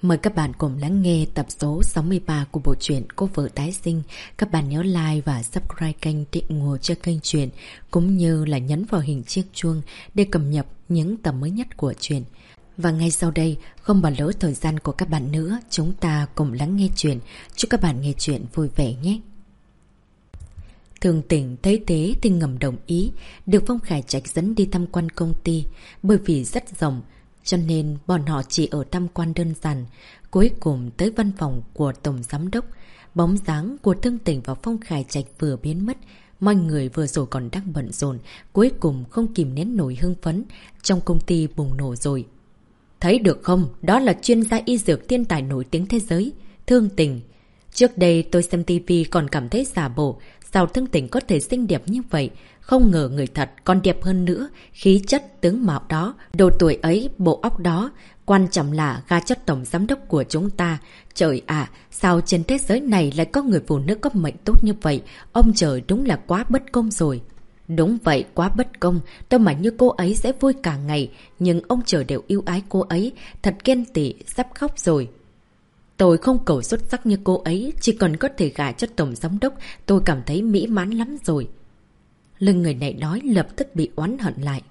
Mời các bạn cùng lắng nghe tập số 63 của bộ truyện Cô Vợ Tái Sinh. Các bạn nhớ like và subscribe kênh để ủng hộ cho kênh truyện, cũng như là nhấn vào hình chiếc chuông để cập nhật những tập mới nhất của truyện. Và ngay sau đây, không bỏ lỡ thời gian của các bạn nữa, chúng ta cùng lắng nghe truyện. Chúc các bạn nghe truyện vui vẻ nhé. Thường Tỉnh thấy thế thì ngầm đồng ý, được Phong Khải Trạch dẫn đi tham quan công ty, bởi vì rất rộng, cho nên bọn họ chỉ ở tham quan đơn giản. Cuối cùng tới văn phòng của Tổng Giám Đốc, bóng dáng của Thương Tỉnh và Phong Khải Trạch vừa biến mất. Mọi người vừa rồi còn đang bận rộn, cuối cùng không kìm nén nổi hưng phấn, trong công ty bùng nổ rồi. Thấy được không, đó là chuyên gia y dược thiên tài nổi tiếng thế giới, Thương Tỉnh. Trước đây tôi xem tivi còn cảm thấy giả bộ, sao Thương Tỉnh có thể xinh đẹp như vậy? Không ngờ người thật còn đẹp hơn nữa, khí chất tướng mạo đó, độ tuổi ấy, bộ óc đó. Quan trọng là gà chất tổng giám đốc của chúng ta. Trời ạ, sao trên thế giới này lại có người phụ nữ có mệnh tốt như vậy? Ông trời đúng là quá bất công rồi. Đúng vậy, quá bất công. Tôi mà như cô ấy sẽ vui cả ngày, nhưng ông trời đều yêu ái cô ấy. Thật ghen tị, sắp khóc rồi. Tôi không cầu xuất sắc như cô ấy, chỉ cần có thể gả cho tổng giám đốc, tôi cảm thấy mỹ mãn lắm rồi. Lưng người này nói lập tức bị oán hận lại.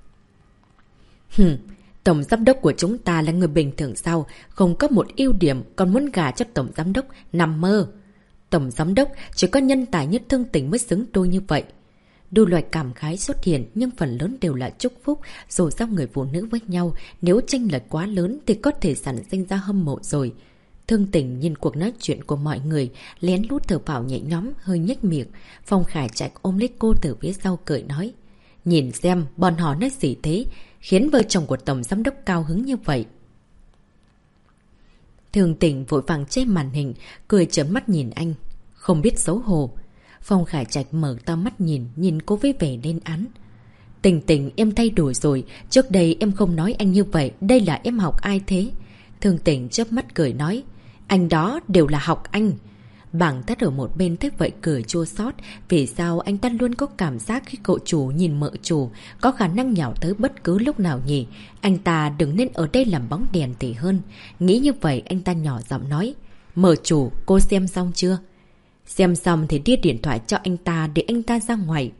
Tổng giám đốc của chúng ta là người bình thường sao? Không có một ưu điểm, còn muốn gả cho tổng giám đốc, nằm mơ. Tổng giám đốc chỉ có nhân tài nhất Thương Tỉnh mới xứng đôi như vậy. Đủ loại cảm khái xuất hiện, nhưng phần lớn đều là chúc phúc. Dù sao người phụ nữ với nhau, nếu chênh lệch quá lớn thì có thể sản sinh ra hâm mộ rồi. Thương Tỉnh nhìn cuộc nói chuyện của mọi người, lén lút thở vào nhẹ nhõm, hơi nhếch miệng. Phong Khải Trạch ôm lấy cô từ phía sau cười nói. Nhìn xem, bọn họ nói gì thế, khiến vợ chồng của tổng giám đốc cao hứng như vậy. Thương Tỉnh vội vàng che màn hình, cười chớm mắt nhìn anh. Không biết xấu hổ. Phong Khải Trạch mở to mắt nhìn cô với vẻ lên án. Tình Tình, em thay đổi rồi, trước đây em không nói anh như vậy, đây là em học ai thế? Thương Tỉnh chớp mắt cười nói. Anh đó đều là học anh. Bảng Tất ở một bên thấy vậy cười chua xót. Vì sao anh ta luôn có cảm giác khi cậu chủ nhìn mợ chủ có khả năng nhào tới bất cứ lúc nào nhỉ? Anh ta đừng nên ở đây làm bóng đèn thì hơn. Nghĩ như vậy anh ta nhỏ giọng nói. Mợ chủ, cô xem xong chưa? Xem xong thì đưa điện thoại cho anh ta để anh ta ra ngoài.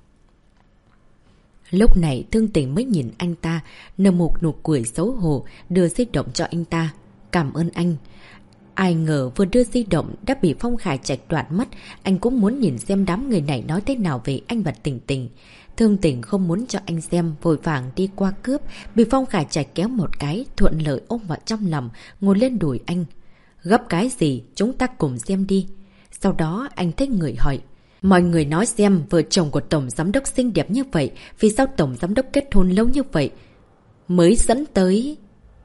Lúc này Thương Tỉnh mới nhìn anh ta, nở một nụ cười xấu hổ, đưa di động cho anh ta. Cảm ơn anh. Ai ngờ vừa đưa di động đã bị Phong Khải Trạch đoạt mất. Anh cũng muốn nhìn xem đám người này nói thế nào về anh và Tình Tình. Thương Tình không muốn cho anh xem, vội vàng đi qua cướp, bị Phong Khải Trạch kéo một cái, thuận lợi ôm vào trong lòng, ngồi lên đùi anh. Gấp cái gì, chúng ta cùng xem đi. Sau đó anh thấy người hỏi. Mọi người nói xem vợ chồng của tổng giám đốc xinh đẹp như vậy, vì sao tổng giám đốc kết hôn lâu như vậy mới dẫn tới.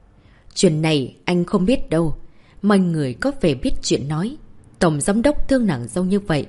Chuyện này anh không biết đâu. Mọi người có vẻ biết chuyện nói. Tổng giám đốc thương nàng dâu như vậy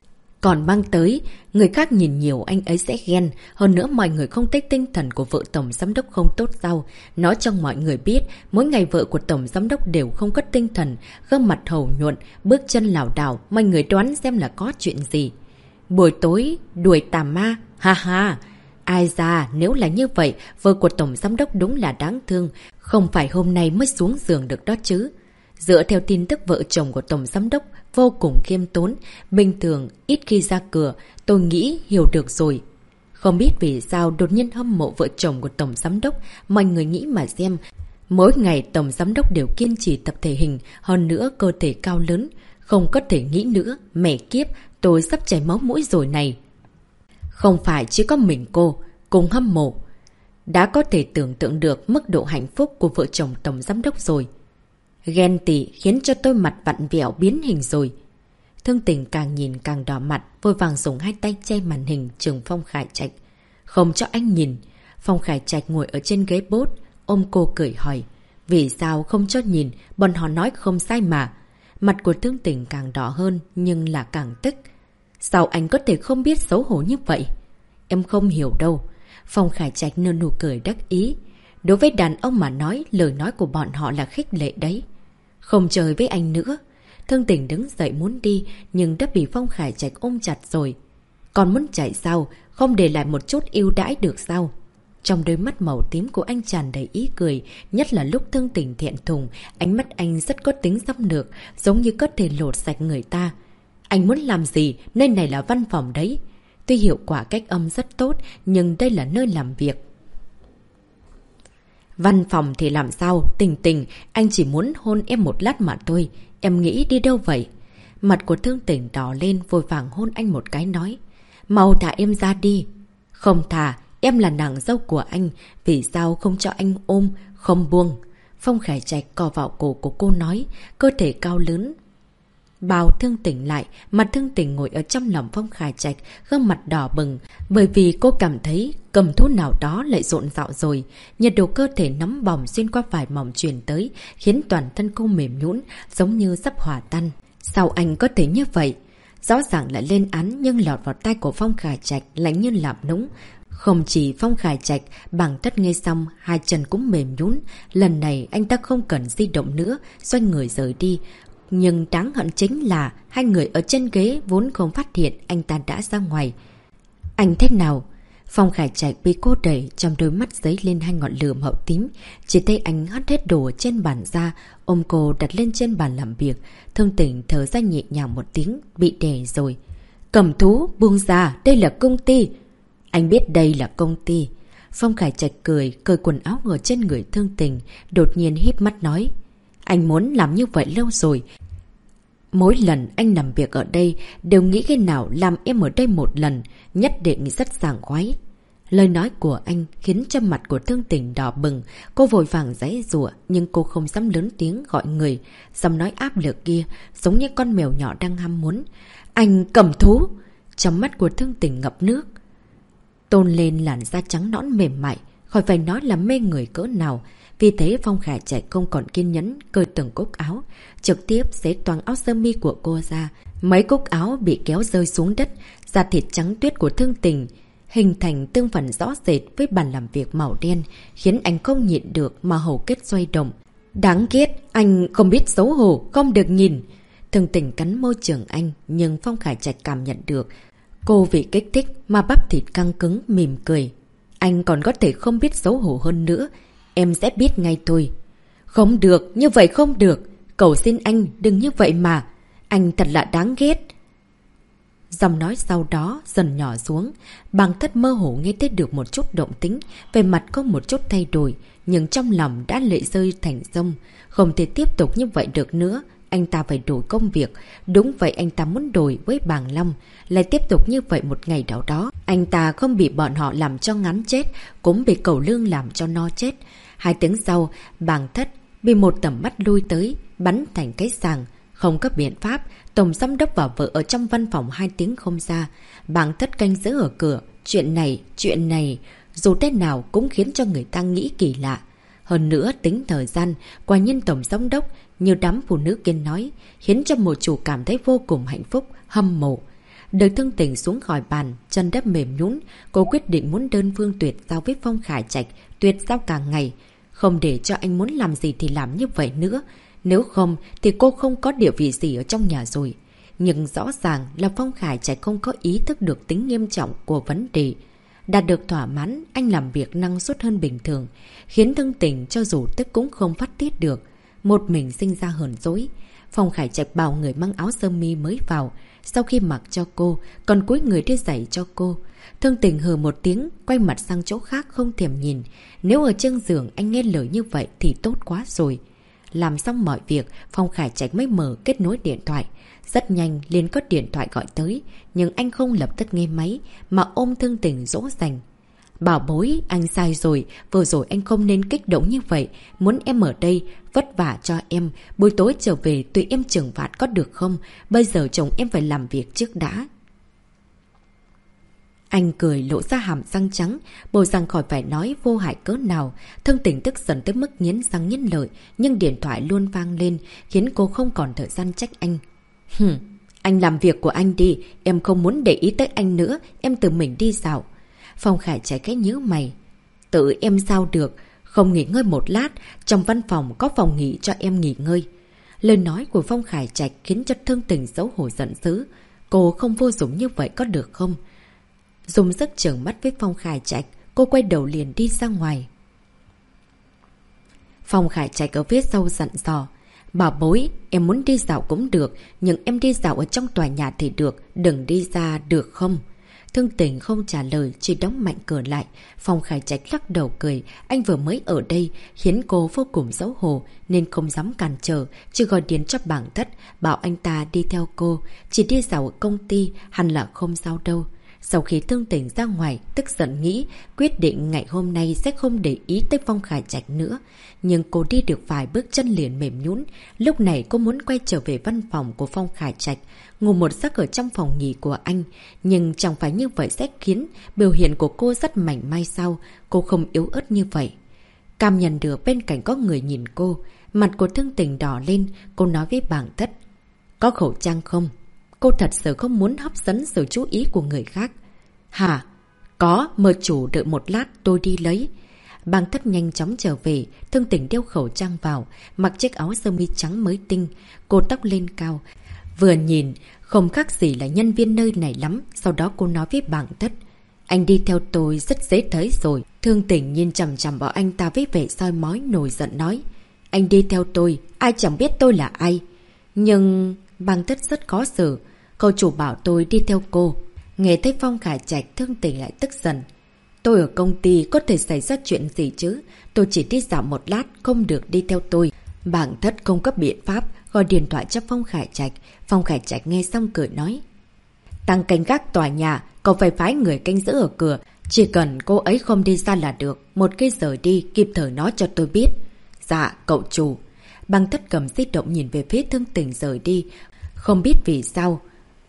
còn mang tới, người khác nhìn nhiều anh ấy sẽ ghen. Hơn nữa mọi người không thấy tinh thần của vợ tổng giám đốc không tốt sao? Nói cho mọi người biết, mỗi ngày vợ của tổng giám đốc đều không có tinh thần, gương mặt hầu nhuận, bước chân lảo đảo. Mọi người đoán xem là có chuyện gì. Buổi tối đuổi tà ma, ha ha. Ai ra, nếu là như vậy, vợ của tổng giám đốc đúng là đáng thương. Không phải hôm nay mới xuống giường được đó chứ. Dựa theo tin tức vợ chồng của tổng giám đốc vô cùng khiêm tốn, bình thường, ít khi ra cửa, tôi nghĩ hiểu được rồi. Không biết vì sao đột nhiên hâm mộ vợ chồng của tổng giám đốc, mọi người nghĩ mà xem. Mỗi ngày tổng giám đốc đều kiên trì tập thể hình, hơn nữa cơ thể cao lớn. Không có thể nghĩ nữa, mẹ kiếp, tôi sắp chảy máu mũi rồi này. Không phải chỉ có mình cô, cùng hâm mộ. Đã có thể tưởng tượng được mức độ hạnh phúc của vợ chồng tổng giám đốc rồi. Ghen tị khiến cho tôi mặt vặn vẹo biến hình rồi. Thương Tình càng nhìn càng đỏ mặt, vội vàng dùng hai tay che màn hình trừng Phong Khải Trạch. Không cho anh nhìn. Phong Khải Trạch ngồi ở trên ghế bốt, ôm cô cười hỏi. Vì sao không cho nhìn, bọn họ nói không sai mà. Mặt của Thương Tình càng đỏ hơn, nhưng là càng tức. Sao anh có thể không biết xấu hổ như vậy? Em không hiểu đâu. Phong Khải Trạch nở nụ cười đắc ý. Đối với đàn ông mà nói, lời nói của bọn họ là khích lệ đấy. Không chơi với anh nữa. Thương Tình đứng dậy muốn đi, nhưng đã bị Phong Khải Trạch ôm chặt rồi. Còn muốn chạy sao? Không để lại một chút ưu đãi được sao? Trong đôi mắt màu tím của anh tràn đầy ý cười, nhất là lúc Thương Tình thẹn thùng, ánh mắt anh rất có tính xâm lược, giống như có thể lột sạch người ta. Anh muốn làm gì? Nơi này là văn phòng đấy. Tuy hiệu quả cách âm rất tốt, nhưng đây là nơi làm việc. Văn phòng thì làm sao? Tình Tình, anh chỉ muốn hôn em một lát mà thôi. Em nghĩ đi đâu vậy? Mặt của Thương Tình đỏ lên, vội vàng hôn anh một cái nói. Mau thả em ra đi. Không thả, em là nàng dâu của anh. Vì sao không cho anh ôm, không buông? Phong Khải Trạch cò vào cổ của cô nói, cơ thể cao lớn. Bao Thương Tình lại, mặt Thương Tình ngồi ở trong lòng Phong Khải Trạch, gương mặt đỏ bừng, bởi vì cô cảm thấy cầm thú nào đó lại rộn rạo rồi. Nhiệt độ cơ thể nóng bỏng xuyên qua vải mỏng truyền tới, khiến toàn thân cô mềm nhũn, giống như sắp hòa tan. Sao anh có thể như vậy? Rõ ràng lại lên án nhưng lọt vào tai của Phong Khải Trạch lạnh như làm nũng. Không chỉ Phong Khải Trạch, Bàng Thất nghe xong, hai chân cũng mềm nhũn. Lần này anh ta không cần di động nữa, xoay người rời đi. Nhưng đáng hận chính là hai người ở trên ghế vốn không phát hiện anh ta đã ra ngoài. Anh thế nào? Phong Khải Trạch bị cô đẩy, trong đôi mắt dấy lên hai ngọn lửa màu tím. Chỉ thấy anh hất hết đồ trên bàn ra, ôm cô đặt lên trên bàn làm việc. Thương Tình thở ra nhẹ nhàng một tiếng, bị đè rồi. Cầm thú, buông ra, đây là công ty. Anh biết đây là công ty. Phong Khải Trạch cười, cởi quần áo ở trên người Thương Tình, đột nhiên híp mắt nói. Anh muốn làm như vậy lâu rồi. Mỗi lần anh làm việc ở đây đều nghĩ khi nào làm em ở đây một lần, nhất định rất sảng khoái. Lời nói của anh khiến cho mặt của Thương Tình đỏ bừng, cô vội vàng giãy giụa nhưng cô không dám lớn tiếng gọi người, giọng nói áp lực kia giống như con mèo nhỏ đang ham muốn. Anh cầm thú! Trong mắt của Thương Tình ngập nước. Tôn lên làn da trắng nõn mềm mại, khỏi phải nói là mê người cỡ nào. Vì thế Phong Khải Trạch không còn kiên nhẫn cởi từng cúc áo, trực tiếp xé toang áo sơ mi của cô ra. Mấy cúc áo bị kéo rơi xuống đất, da thịt trắng tuyết của Thương Tình hình thành tương phản rõ rệt với bàn làm việc màu đen, khiến anh không nhịn được mà hầu kết xoay động. Đáng ghét, anh không biết xấu hổ, không được nhìn. Thương Tình cắn môi trường anh, nhưng Phong Khải Trạch cảm nhận được cô vì kích thích mà bắp thịt căng cứng mỉm cười. Anh còn có thể không biết xấu hổ hơn nữa. Em sẽ biết ngay thôi. Không được, như vậy không được. Cầu xin anh, đừng như vậy mà. Anh thật là đáng ghét. Giọng nói sau đó dần nhỏ xuống. Bàng Thất mơ hồ nghe thấy được một chút động tĩnh, về mặt có một chút thay đổi, nhưng trong lòng đã lệ rơi thành sông. Không thể tiếp tục như vậy được nữa. Anh ta phải đổi công việc. Đúng vậy, anh ta muốn đổi với Bàng Long. Lại tiếp tục như vậy một ngày nào đó. Anh ta không bị bọn họ làm cho ngắn chết, cũng bị Cẩu Lương làm cho no chết. 2 tiếng sau, Bàng Thất bị một tầm mắt lui tới, bắn thành cái sàng. Không có biện pháp, tổng giám đốc và vợ ở trong văn phòng 2 tiếng không ra. Bàng Thất canh giữ ở cửa. Chuyện này, dù thế nào cũng khiến cho người ta nghĩ kỳ lạ. Hơn nữa tính thời gian, quả nhiên tổng giám đốc như đám phụ nữ kia nói, khiến cho một chủ cảm thấy vô cùng hạnh phúc, hâm mộ. Đợi Thương Tình xuống khỏi bàn, chân đắp mềm nhũn, cô quyết định muốn đơn phương tuyệt giao với Phong Khải Trạch, tuyệt giao cả ngày. Không để cho anh muốn làm gì thì làm như vậy nữa. Nếu không thì cô không có địa vị gì ở trong nhà rồi. Nhưng rõ ràng là Phong Khải Trạch không có ý thức được tính nghiêm trọng của vấn đề. Đạt được thỏa mãn, anh làm việc năng suất hơn bình thường, khiến Thương Tình cho dù tức cũng không phát tiết được. Một mình sinh ra hờn dỗi. Phong Khải Trạch bảo người mang áo sơ mi mới vào, sau khi mặc cho cô, còn cúi người đi giày cho cô. Thương Tình hừ một tiếng, quay mặt sang chỗ khác không thèm nhìn. Nếu ở trên giường anh nghe lời như vậy thì tốt quá rồi. Làm xong mọi việc, Phong Khải Trạch mới mở kết nối điện thoại. Rất nhanh liền có điện thoại gọi tới, nhưng anh không lập tức nghe máy, mà ôm Thương Tình dỗ dành. Bảo bối, anh sai rồi, vừa rồi anh không nên kích động như vậy, muốn em ở đây, vất vả cho em, buổi tối trở về tùy em trừng phạt có được không, bây giờ chồng em phải làm việc trước đã. Anh cười lộ ra hàm răng trắng, bộ răng khỏi phải nói vô hại cỡ nào. Thương Tình tức giận tới mức nghiến răng nghiến lợi, nhưng điện thoại luôn vang lên, khiến cô không còn thời gian trách anh. Anh làm việc của anh đi, em không muốn để ý tới anh nữa, em tự mình đi dạo. Phong Khải Trạch cái nhíu mày. Tự em sao được, không nghỉ ngơi một lát, trong văn phòng có phòng nghỉ cho em nghỉ ngơi. Lời nói của Phong Khải Trạch khiến cho Thương Tình xấu hổ giận dữ. Cô không vô dụng như vậy có được không? Dùng sức trợn mắt với Phong Khải Trạch, cô quay đầu liền đi ra ngoài. Phong Khải Trạch ở phía sau dặn dò. Bảo bối, em muốn đi dạo cũng được, nhưng em đi dạo ở trong tòa nhà thì được, đừng đi ra được không? Thương Tình không trả lời, chỉ đóng mạnh cửa lại. Phong Khải Trạch lắc đầu cười, anh vừa mới ở đây, khiến cô vô cùng xấu hổ, nên không dám cản trở, chỉ gọi điện cho Bàng Thất, bảo anh ta đi theo cô, chỉ đi dạo ở công ty, hẳn là không sao đâu. Sau khi Thương Tình ra ngoài, tức giận nghĩ, quyết định ngày hôm nay sẽ không để ý tới Phong Khải Trạch nữa. Nhưng cô đi được vài bước chân liền mềm nhũn. Lúc này cô muốn quay trở về văn phòng của Phong Khải Trạch, ngủ một giấc ở trong phòng nghỉ của anh. Nhưng chẳng phải như vậy sẽ khiến biểu hiện của cô rất mảnh mai sao? Cô không yếu ớt như vậy. Cảm nhận được bên cạnh có người nhìn cô, mặt của Thương Tình đỏ lên, cô nói với Bàng Thất. Có khẩu trang không? Cô thật sự không muốn hấp dẫn sự chú ý của người khác. Hả? Có, mời chủ đợi một lát tôi đi lấy. Bàng Thất nhanh chóng trở về, Thương Tình đeo khẩu trang vào, mặc chiếc áo sơ mi trắng mới tinh, cô tóc lên cao. Vừa nhìn, không khác gì là nhân viên nơi này lắm, sau đó cô nói với Bàng Thất. Anh đi theo tôi rất dễ thấy rồi. Thương Tình nhìn chằm chằm vào anh ta với vẻ soi mói nổi giận nói. Anh đi theo tôi, ai chẳng biết tôi là ai. Nhưng... Bàng Thất rất khó xử. Cô chủ bảo tôi đi theo cô. Nghe thấy Phong Khải Trạch, Thương Tình lại tức giận. Tôi ở công ty có thể xảy ra chuyện gì chứ? Tôi chỉ đi dạo một lát, không được đi theo tôi. Bàng Thất không có biện pháp, gọi điện thoại cho Phong Khải Trạch. Phong Khải Trạch nghe xong cười nói. Tăng canh gác tòa nhà, cậu phải phái người canh giữ ở cửa. Chỉ cần cô ấy không đi ra là được. Một cái giờ đi, kịp thời nói cho tôi biết. Dạ, cậu chủ. Bàng Thất cầm di động nhìn về phía Thương Tình rời đi. Không biết vì sao,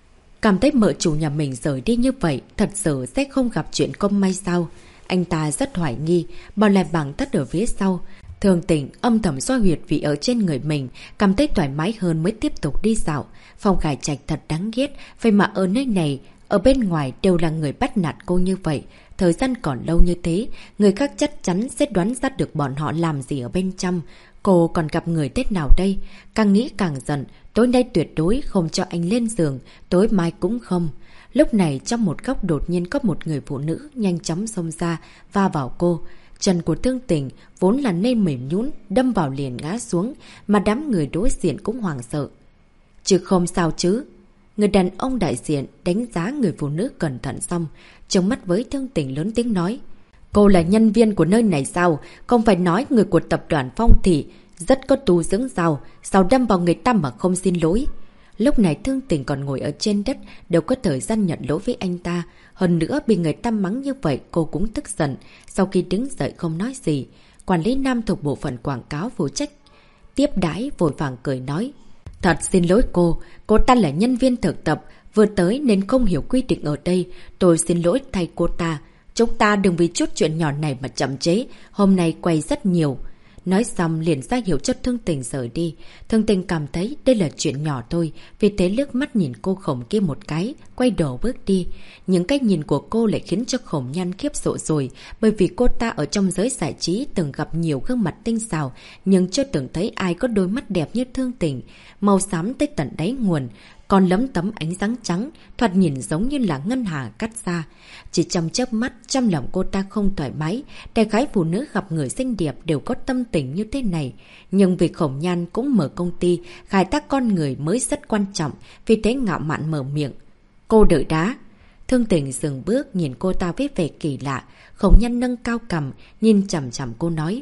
cảm thấy mợ chủ nhà mình rời đi như vậy, thật sự sẽ không gặp chuyện không may sao. Anh ta rất hoài nghi, bỏ lại Bàng Thất ở phía sau. Thương Tình âm thầm xoa huyệt vị ở trên người mình, cảm thấy thoải mái hơn mới tiếp tục đi dạo. Phong Khải Trạch thật đáng ghét, vậy mà ở nơi này, ở bên ngoài đều là người bắt nạt cô như vậy. Thời gian còn lâu như thế, người khác chắc chắn sẽ đoán ra được bọn họ làm gì ở bên trong. Cô còn gặp người Tết nào đây? Càng nghĩ càng giận, tối nay tuyệt đối không cho anh lên giường, tối mai cũng không. Lúc này trong một góc đột nhiên có một người phụ nữ nhanh chóng xông ra, va vào cô. Chân của Thương Tình vốn là nên mềm nhũn, đâm vào liền ngã xuống, mà đám người đối diện cũng hoảng sợ. Chứ không sao chứ. Người đàn ông đại diện đánh giá người phụ nữ cẩn thận xong, trông mắt với Thương Tình lớn tiếng nói. Cô là nhân viên của nơi này sao? Không phải nói người của tập đoàn Phong Thị rất có tu dưỡng sao đâm vào người ta mà không xin lỗi. Lúc này Thương Tình còn ngồi ở trên đất, đâu có thời gian nhận lỗi với anh ta. Hơn nữa bị người ta mắng như vậy cô cũng tức giận. Sau khi đứng dậy không nói gì, quản lý nam thuộc bộ phận quảng cáo phụ trách tiếp đãi vội vàng cười nói. Thật xin lỗi cô ta là nhân viên thực tập, vừa tới nên không hiểu quy định ở đây. Tôi xin lỗi thay cô ta. Chúng ta đừng vì chút chuyện nhỏ này mà chậm chế, hôm nay quay rất nhiều. Nói xong liền ra hiệu cho Thương Tình rời đi. Thương Tình cảm thấy đây là chuyện nhỏ thôi, vì thế lướt mắt nhìn cô Khổng kia một cái, quay đầu bước đi. Những cái nhìn của cô lại khiến cho Khổng Nhan khiếp sợ rồi, bởi vì cô ta ở trong giới giải trí từng gặp nhiều gương mặt tinh xảo, nhưng chưa từng thấy ai có đôi mắt đẹp như Thương Tình, màu xám tới tận đáy nguồn, còn lấm tấm ánh sáng trắng, thoạt nhìn giống như là ngân hà cắt ra. Chỉ trong chớp mắt, trong lòng cô ta không thoải mái, đại khái phụ nữ gặp người xinh đẹp đều có tâm tình như thế này. Nhưng vì Khổng Nhan cũng mở công ty, khai thác con người mới rất quan trọng, vì thế ngạo mạn mở miệng. Cô đợi đã. Thương Tình dừng bước nhìn cô ta với vẻ kỳ lạ, Khổng Nhan nâng cao cằm, nhìn chằm chằm cô nói.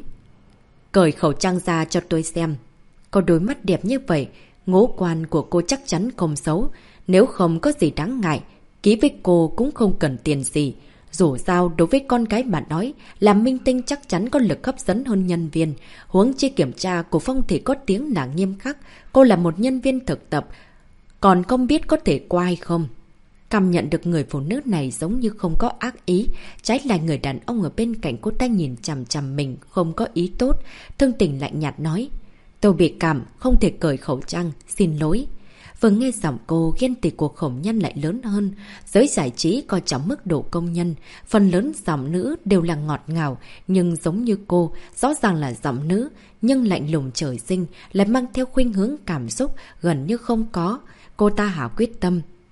Cởi khẩu trang ra cho tôi xem. Có đôi mắt đẹp như vậy, ngũ quan của cô chắc chắn không xấu. Nếu không có gì đáng ngại, ký với cô cũng không cần tiền gì. Dù sao đối với con gái bạn nói, làm minh tinh chắc chắn có lực hấp dẫn hơn nhân viên. Huống chi kiểm tra của Phong Thị có tiếng là nghiêm khắc. Cô là một nhân viên thực tập, còn không biết có thể qua hay không. Cảm nhận được người phụ nữ này giống như không có ác ý, trái lại người đàn ông ở bên cạnh cô ta nhìn chằm chằm mình không có ý tốt. Thương Tình lạnh nhạt nói. Tôi bị cảm, không thể cởi khẩu trang, xin lỗi. Vừa nghe giọng cô, ghen tị của Khổng Nhan lại lớn hơn. Giới giải trí coi trọng mức độ công nhân. Phần lớn giọng nữ đều là ngọt ngào, nhưng giống như cô, rõ ràng là giọng nữ, nhưng lạnh lùng trời sinh, lại mang theo khuynh hướng cảm xúc gần như không có. Cô ta hạ quyết tâm.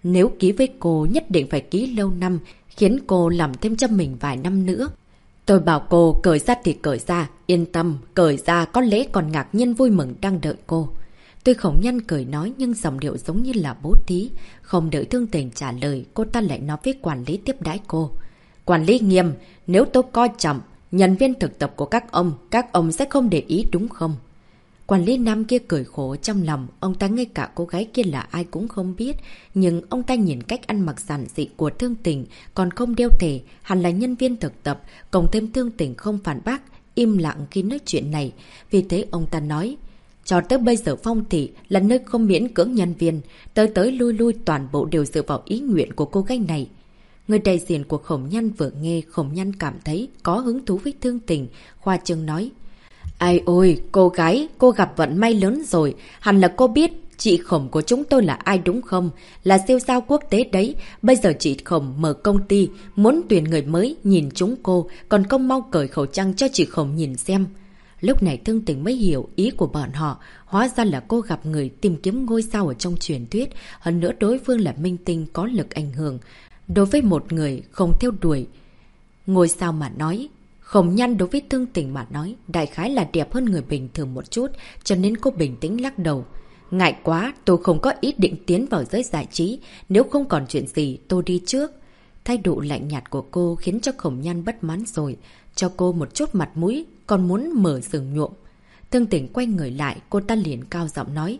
Nếu ký với cô nhất định phải ký lâu năm, khiến cô làm thêm cho mình vài năm nữa. Tôi bảo cô cởi ra thì cởi ra, yên tâm, cởi ra có lẽ còn ngạc nhiên vui mừng đang đợi cô. Tuy Khổng Nhân cười nói nhưng giọng điệu giống như là bố thí. Không đợi Thương Tình trả lời, cô ta lại nói với quản lý tiếp đãi cô. Quản lý Nghiêm, nếu tôi coi trọng nhân viên thực tập của các ông sẽ không để ý đúng không? Quản lý nam kia cười khổ trong lòng, ông ta ngay cả cô gái kia là ai cũng không biết. Nhưng ông ta nhìn cách ăn mặc giản dị của Thương Tình, còn không đeo thể, hẳn là nhân viên thực tập, cộng thêm Thương Tình không phản bác, im lặng khi nói chuyện này. Vì thế ông ta nói, cho tới bây giờ Phong Thị là nơi không miễn cưỡng nhân viên, tới lui lui toàn bộ đều dựa vào ý nguyện của cô gái này. Người đại diện của Khổng Nhân vừa nghe, Khổng Nhân cảm thấy có hứng thú với Thương Tình, khoa trương nói. Ai ôi, cô gái, cô gặp vận may lớn rồi, hẳn là cô biết chị Khổng của chúng tôi là ai đúng không? Là siêu sao quốc tế đấy, bây giờ chị Khổng mở công ty, muốn tuyển người mới, nhìn chúng cô, còn không mau cởi khẩu trang cho chị Khổng nhìn xem. Lúc này Thương Tình mới hiểu ý của bọn họ, hóa ra là cô gặp người tìm kiếm ngôi sao ở trong truyền thuyết, hơn nữa đối phương là minh tinh có lực ảnh hưởng. Đối với một người không theo đuổi ngôi sao mà nói, Khổng Nhân đối với Thương Tình mà nói, đại khái là đẹp hơn người bình thường một chút, cho nên cô bình tĩnh lắc đầu. Ngại quá, tôi không có ý định tiến vào giới giải trí, nếu không còn chuyện gì, tôi đi trước. Thái độ lạnh nhạt của cô khiến cho Khổng Nhân bất mãn rồi, cho cô một chút mặt mũi, còn muốn mở giường nhuộm. Thương Tình quay người lại, cô ta liền cao giọng nói.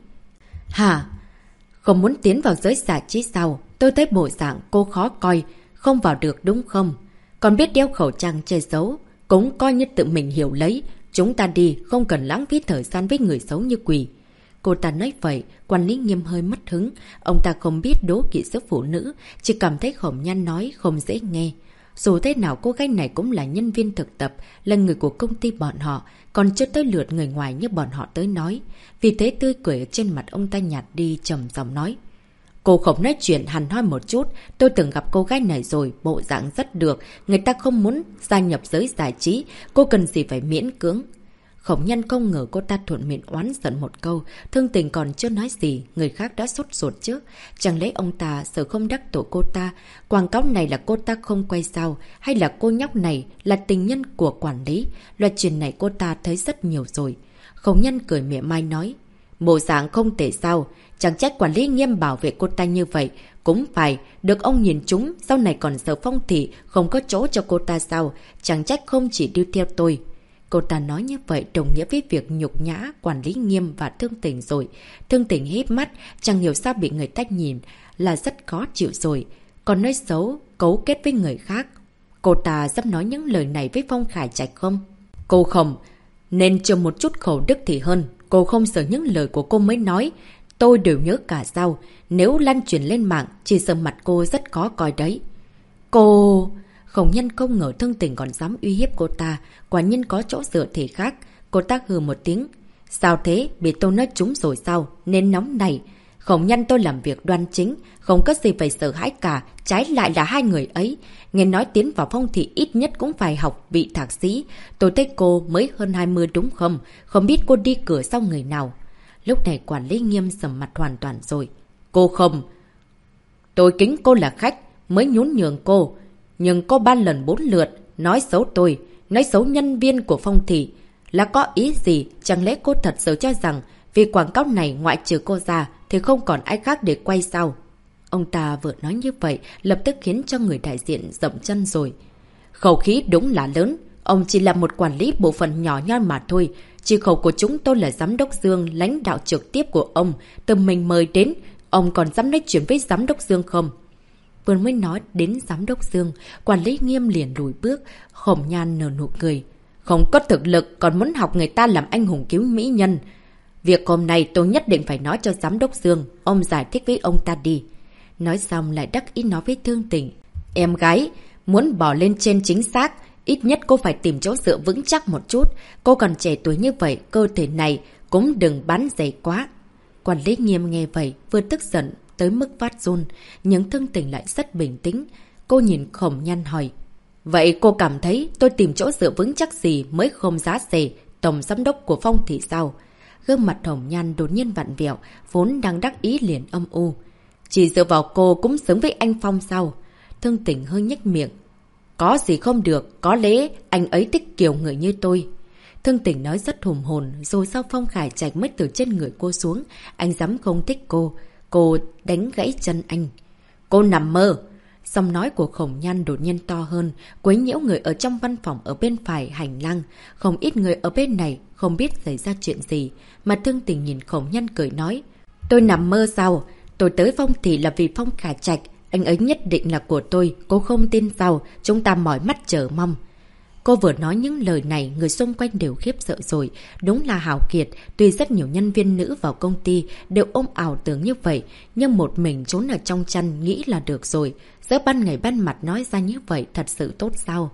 Hả? Không muốn tiến vào giới giải trí sao? Tôi thấy bộ dạng cô khó coi, không vào được đúng không? Còn biết đeo khẩu trang che giấu, cũng coi như tự mình hiểu lấy. Chúng ta đi, không cần lãng phí thời gian với người xấu như quỷ. Cô ta nói vậy, quản lý Nghiêm hơi mất hứng. Ông ta không biết đố kỵ sức phụ nữ, chỉ cảm thấy Khổng Nhân nói không dễ nghe. Dù thế nào cô gái này cũng là nhân viên thực tập, là người của công ty bọn họ, còn chưa tới lượt người ngoài như bọn họ tới nói. Vì thế tươi cười ở trên mặt ông ta nhạt đi, trầm giọng nói. Cô không nói chuyện hằn hoi một chút, tôi từng gặp cô gái này rồi, bộ dạng rất được, người ta không muốn gia nhập giới giải trí, cô cần gì phải miễn cưỡng. Khổng Nhân không ngờ cô ta thuận miệng oán giận một câu, Thương Tình còn chưa nói gì, người khác đã sốt ruột trước. Chẳng lẽ ông ta sợ không đắc tội cô ta, quảng cáo này là cô ta không quay sao, hay là cô nhóc này là tình nhân của quản lý, loại chuyện này cô ta thấy rất nhiều rồi. Khổng Nhân cười mỉa mai nói, bộ dạng không thể sao, chẳng trách quản lý Nghiêm bảo vệ cô ta như vậy, cũng phải, được ông nhìn chúng, sau này còn sợ Phong Thị không có chỗ cho cô ta sao, chẳng trách không chỉ đi theo tôi. Cô ta nói như vậy đồng nghĩa với việc nhục nhã quản lý Nghiêm và Thương Tình rồi. Thương Tình híp mắt, chẳng hiểu sao bị người ta nhìn là rất khó chịu rồi. Còn nói xấu, cấu kết với người khác. Cô ta dám nói những lời này với Phong Khải Trạch không? Cô không, nên cho một chút khẩu đức thì hơn. Cô không sợ những lời của cô mới nói. Tôi đều nhớ cả sao. Nếu lan truyền lên mạng, chỉ sợ mặt cô rất khó coi đấy. Cô... Khổng Nhân không ngờ Thương Tình còn dám uy hiếp cô ta, quả nhiên có chỗ dựa thể khác. Cô ta hừ một tiếng. Sao thế? Bị tôi nói trúng rồi sao? Nên nóng này. Khổng Nhân tôi làm việc đoan chính, không có gì phải sợ hãi cả, trái lại là hai người ấy. Nghe nói tiến vào Phong Thị ít nhất cũng phải học vị thạc sĩ. Tôi thấy cô mới hơn 20 đúng không? Không biết cô đi cửa sau người nào. Lúc này quản lý Nghiêm sầm mặt hoàn toàn rồi. Cô không. Tôi kính cô là khách, mới nhún nhường cô. Nhưng có 3 lần 4 lượt, nói xấu tôi, nói xấu nhân viên của Phong Thị. Là có ý gì? Chẳng lẽ cô thật sự cho rằng vì quảng cáo này ngoại trừ cô ra thì không còn ai khác để quay sao? Ông ta vừa nói như vậy, lập tức khiến cho người đại diện dậm chân rồi. Khẩu khí đúng là lớn, ông chỉ là một quản lý bộ phận nhỏ nhoi mà thôi. Chỉ khẩu của chúng tôi là giám đốc Dương, lãnh đạo trực tiếp của ông, từ mình mời đến. Ông còn dám nói chuyện với giám đốc Dương không? Vừa mới nói đến giám đốc Dương, quản lý Nghiêm liền lùi bước, Khổng Nhan nở nụ cười. Không có thực lực còn muốn học người ta làm anh hùng cứu mỹ nhân. Việc hôm nay tôi nhất định phải nói cho giám đốc Dương, ông giải thích với ông ta đi. Nói xong lại đắc ý nói với Thương Tình. Em gái, muốn bỏ lên trên chính xác, ít nhất cô phải tìm chỗ dựa vững chắc một chút. Cô còn trẻ tuổi như vậy, cơ thể này cũng đừng bắn dày quá. Quản lý Nghiêm nghe vậy, vừa tức giận tới mức phát run, nhưng Thương Tình lại rất bình tĩnh. Cô nhìn Khổng Nhan hỏi. Vậy cô cảm thấy tôi tìm chỗ dựa vững chắc gì mới không giá rẻ tổng giám đốc của Phong Thị sao? Gương mặt Khổng Nhan đột nhiên vặn vẹo, vốn đang đắc ý liền âm u. Chỉ dựa vào cô cũng xứng với anh Phong sao? Thương Tình hơi nhếch miệng. Có gì không được, có lẽ anh ấy thích kiểu người như tôi. Thương Tình nói rất hùng hồn, rồi sau Phong Khải Trạch mới từ trên người cô xuống. Anh dám không thích cô. Cô đánh gãy chân anh. Cô nằm mơ. Giọng nói của Khổng Nhan đột nhiên to hơn, quấy nhiễu người ở trong văn phòng ở bên phải hành lang. Không ít người ở bên này không biết xảy ra chuyện gì, mà Thương Tình nhìn Khổng Nhan cười nói. Tôi nằm mơ sao? Tôi tới Phong Thị là vì Phong Khải Trạch. Anh ấy nhất định là của tôi, cô không tin sao? Chúng ta mỏi mắt chờ mong. Cô vừa nói những lời này, người xung quanh đều khiếp sợ rồi. Đúng là hào kiệt, tuy rất nhiều nhân viên nữ vào công ty đều ôm ảo tưởng như vậy, nhưng một mình trốn ở trong chăn nghĩ là được rồi. Giữa ban ngày ban mặt nói ra như vậy thật sự tốt sao?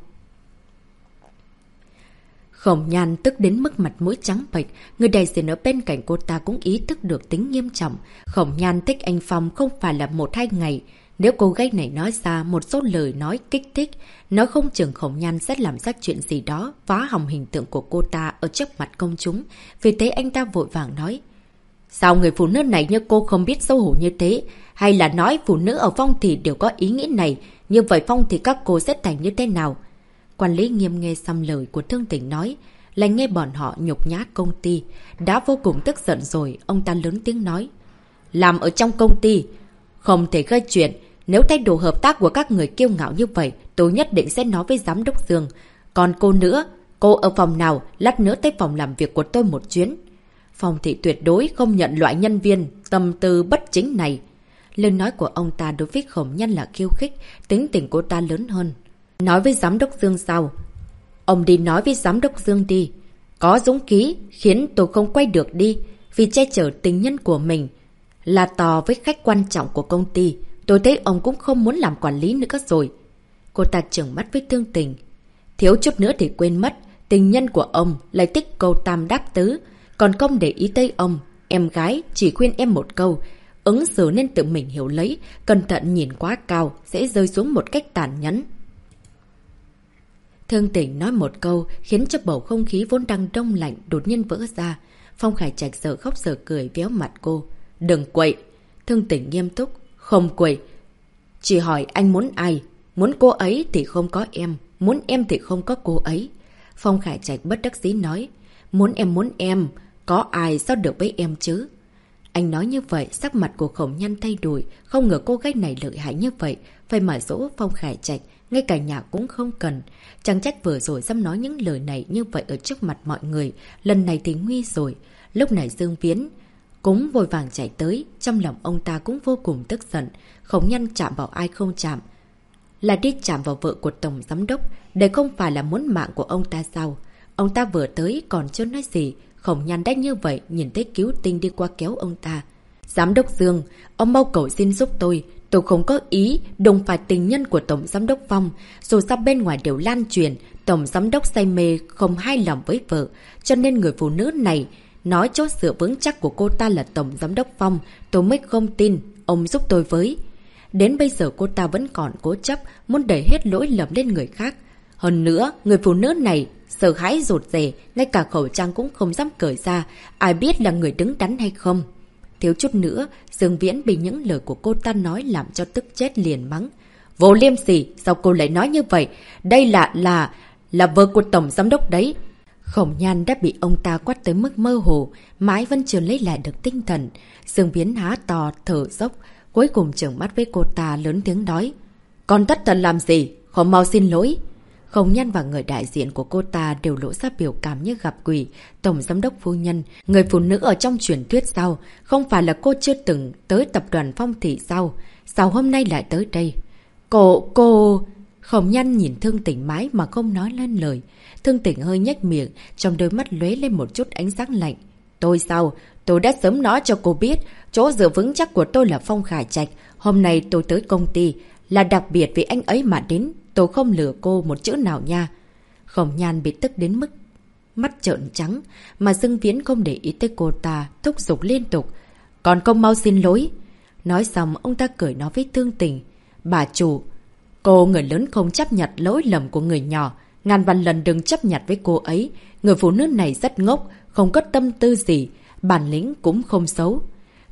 Khổng Nhan tức đến mức mặt mũi trắng bệch, người đại diện ở bên cạnh cô ta cũng ý thức được tính nghiêm trọng. Khổng Nhan thích anh Phong không phải là 1-2 ngày. Nếu cô gái này nói ra một số lời nói kích thích, nó không chừng Khổng Nhan sẽ làm ra chuyện gì đó, phá hỏng hình tượng của cô ta ở trước mặt công chúng. Vì thế anh ta vội vàng nói. Sao người phụ nữ này như cô không biết xấu hổ như thế? Hay là nói phụ nữ ở Phong Thị đều có ý nghĩ này, như vậy Phong Thị các cô sẽ thành như thế nào? Quản lý Nghiêm nghe xong lời của Thương Tình nói, lại nghe bọn họ nhục nhã công ty. Đã vô cùng tức giận rồi, ông ta lớn tiếng nói. Làm ở trong công ty, không thể gây chuyện. Nếu thái độ hợp tác của các người kiêu ngạo như vậy, tôi nhất định sẽ nói với giám đốc Dương. Còn cô nữa, cô ở phòng nào, lát nữa tới phòng làm việc của tôi một chuyến. Phong Thị tuyệt đối không nhận loại nhân viên tâm tư bất chính này. Lời nói của ông ta đối với Khổng Nhan là khiêu khích, tính tình cô ta lớn hơn. Nói với giám đốc Dương sao? Ông đi nói với giám đốc Dương đi. Có dũng khí khiến tôi không quay được đi, vì che chở tình nhân của mình là tò với khách quan trọng của công ty. Tôi thấy ông cũng không muốn làm quản lý nữa rồi. Cô ta trừng mắt với Thương Tình. Thiếu chút nữa thì quên mất, tình nhân của ông lại thích câu tam đáp tứ, còn không để ý tới ông. Em gái chỉ khuyên em một câu, ứng xử nên tự mình hiểu lấy, cẩn thận nhìn quá cao sẽ rơi xuống một cách tàn nhẫn. Thương Tình nói một câu khiến cho bầu không khí vốn đang đông lạnh đột nhiên vỡ ra. Phong Khải Trạch giờ khóc giờ cười véo mặt cô. Đừng quậy. Thương Tình nghiêm túc. Không quậy. Chỉ hỏi anh muốn ai? Muốn cô ấy thì không có em. Muốn em thì không có cô ấy. Phong Khải Trạch bất đắc dĩ nói. Muốn em. Có ai sao được với em chứ? Anh nói như vậy, sắc mặt của Khổng Nhan thay đổi. Không ngờ cô gái này lợi hại như vậy. Phải mải dỗ Phong Khải Trạch. Ngay cả nhà cũng không cần. Chẳng trách vừa rồi dám nói những lời này như vậy ở trước mặt mọi người. Lần này thì nguy rồi. Lúc này Dương Viễn cũng vội vàng chạy tới. Trong lòng ông ta cũng vô cùng tức giận. Khổng Nhan chạm vào ai không chạm? Là đi chạm vào vợ của Tổng Giám Đốc. Đây không phải là muốn mạng của ông ta sao? Ông ta vừa tới còn chưa nói gì. Khổng Nhan đã như vậy, nhìn thấy Cứu Tinh đi qua kéo ông ta. Giám đốc Dương, ông mau cầu xin giúp tôi. Tôi không có ý đụng phải tình nhân của Tổng Giám đốc Phong. Dù sao bên ngoài đều lan truyền Tổng Giám đốc say mê không hài lòng với vợ, cho nên người phụ nữ này nói chỗ dựa vững chắc của cô ta là Tổng Giám đốc Phong. Tôi mới không tin. Ông giúp tôi với. Đến bây giờ cô ta vẫn còn cố chấp, muốn đẩy hết lỗi lầm lên người khác. Hơn nữa, người phụ nữ này sợ hãi rụt rè, ngay cả khẩu trang cũng không dám cởi ra. Ai biết là người đứng đắn hay không? Thiếu chút nữa, Dương Viễn bị những lời của cô ta nói làm cho tức chết liền mắng. Vô liêm sỉ, sao cô lại nói như vậy? Đây là vợ của Tổng Giám đốc đấy. Khổng Nhan đã bị ông ta quát tới mức mơ hồ, mãi vẫn chưa lấy lại được tinh thần. Dương Viễn há to, thở dốc, cuối cùng trợn mắt với cô ta lớn tiếng nói. Con thất thần làm gì? Không mau xin lỗi. Khổng Nhan và người đại diện của cô ta đều lộ ra biểu cảm như gặp quỷ. Tổng Giám đốc phu nhân, người phụ nữ ở trong truyền thuyết sao? Không phải là cô chưa từng tới tập đoàn Phong Thị sao? Sao hôm nay lại tới đây? Cô... Khổng Nhan nhìn Thương Tình mãi mà không nói lên lời. Thương Tình hơi nhếch miệng, trong đôi mắt lóe lên một chút ánh sáng lạnh. Tôi sao? Tôi đã sớm nói cho cô biết, chỗ dựa vững chắc của tôi là Phong Khải Trạch. Hôm nay tôi tới công ty là đặc biệt vì anh ấy mà đến. Tôi không lừa cô một chữ nào nha. Khổng Nhan bị tức đến mức mắt trợn trắng, mà Dương Viễn không để ý tới cô ta, thúc giục liên tục. Còn không mau xin lỗi. Nói xong, ông ta cười nói với Thương Tình. Bà chủ, cô người lớn không chấp nhận lỗi lầm của người nhỏ. Ngàn vạn lần đừng chấp nhận với cô ấy. Người phụ nữ này rất ngốc, không có tâm tư gì, bản lĩnh cũng không xấu.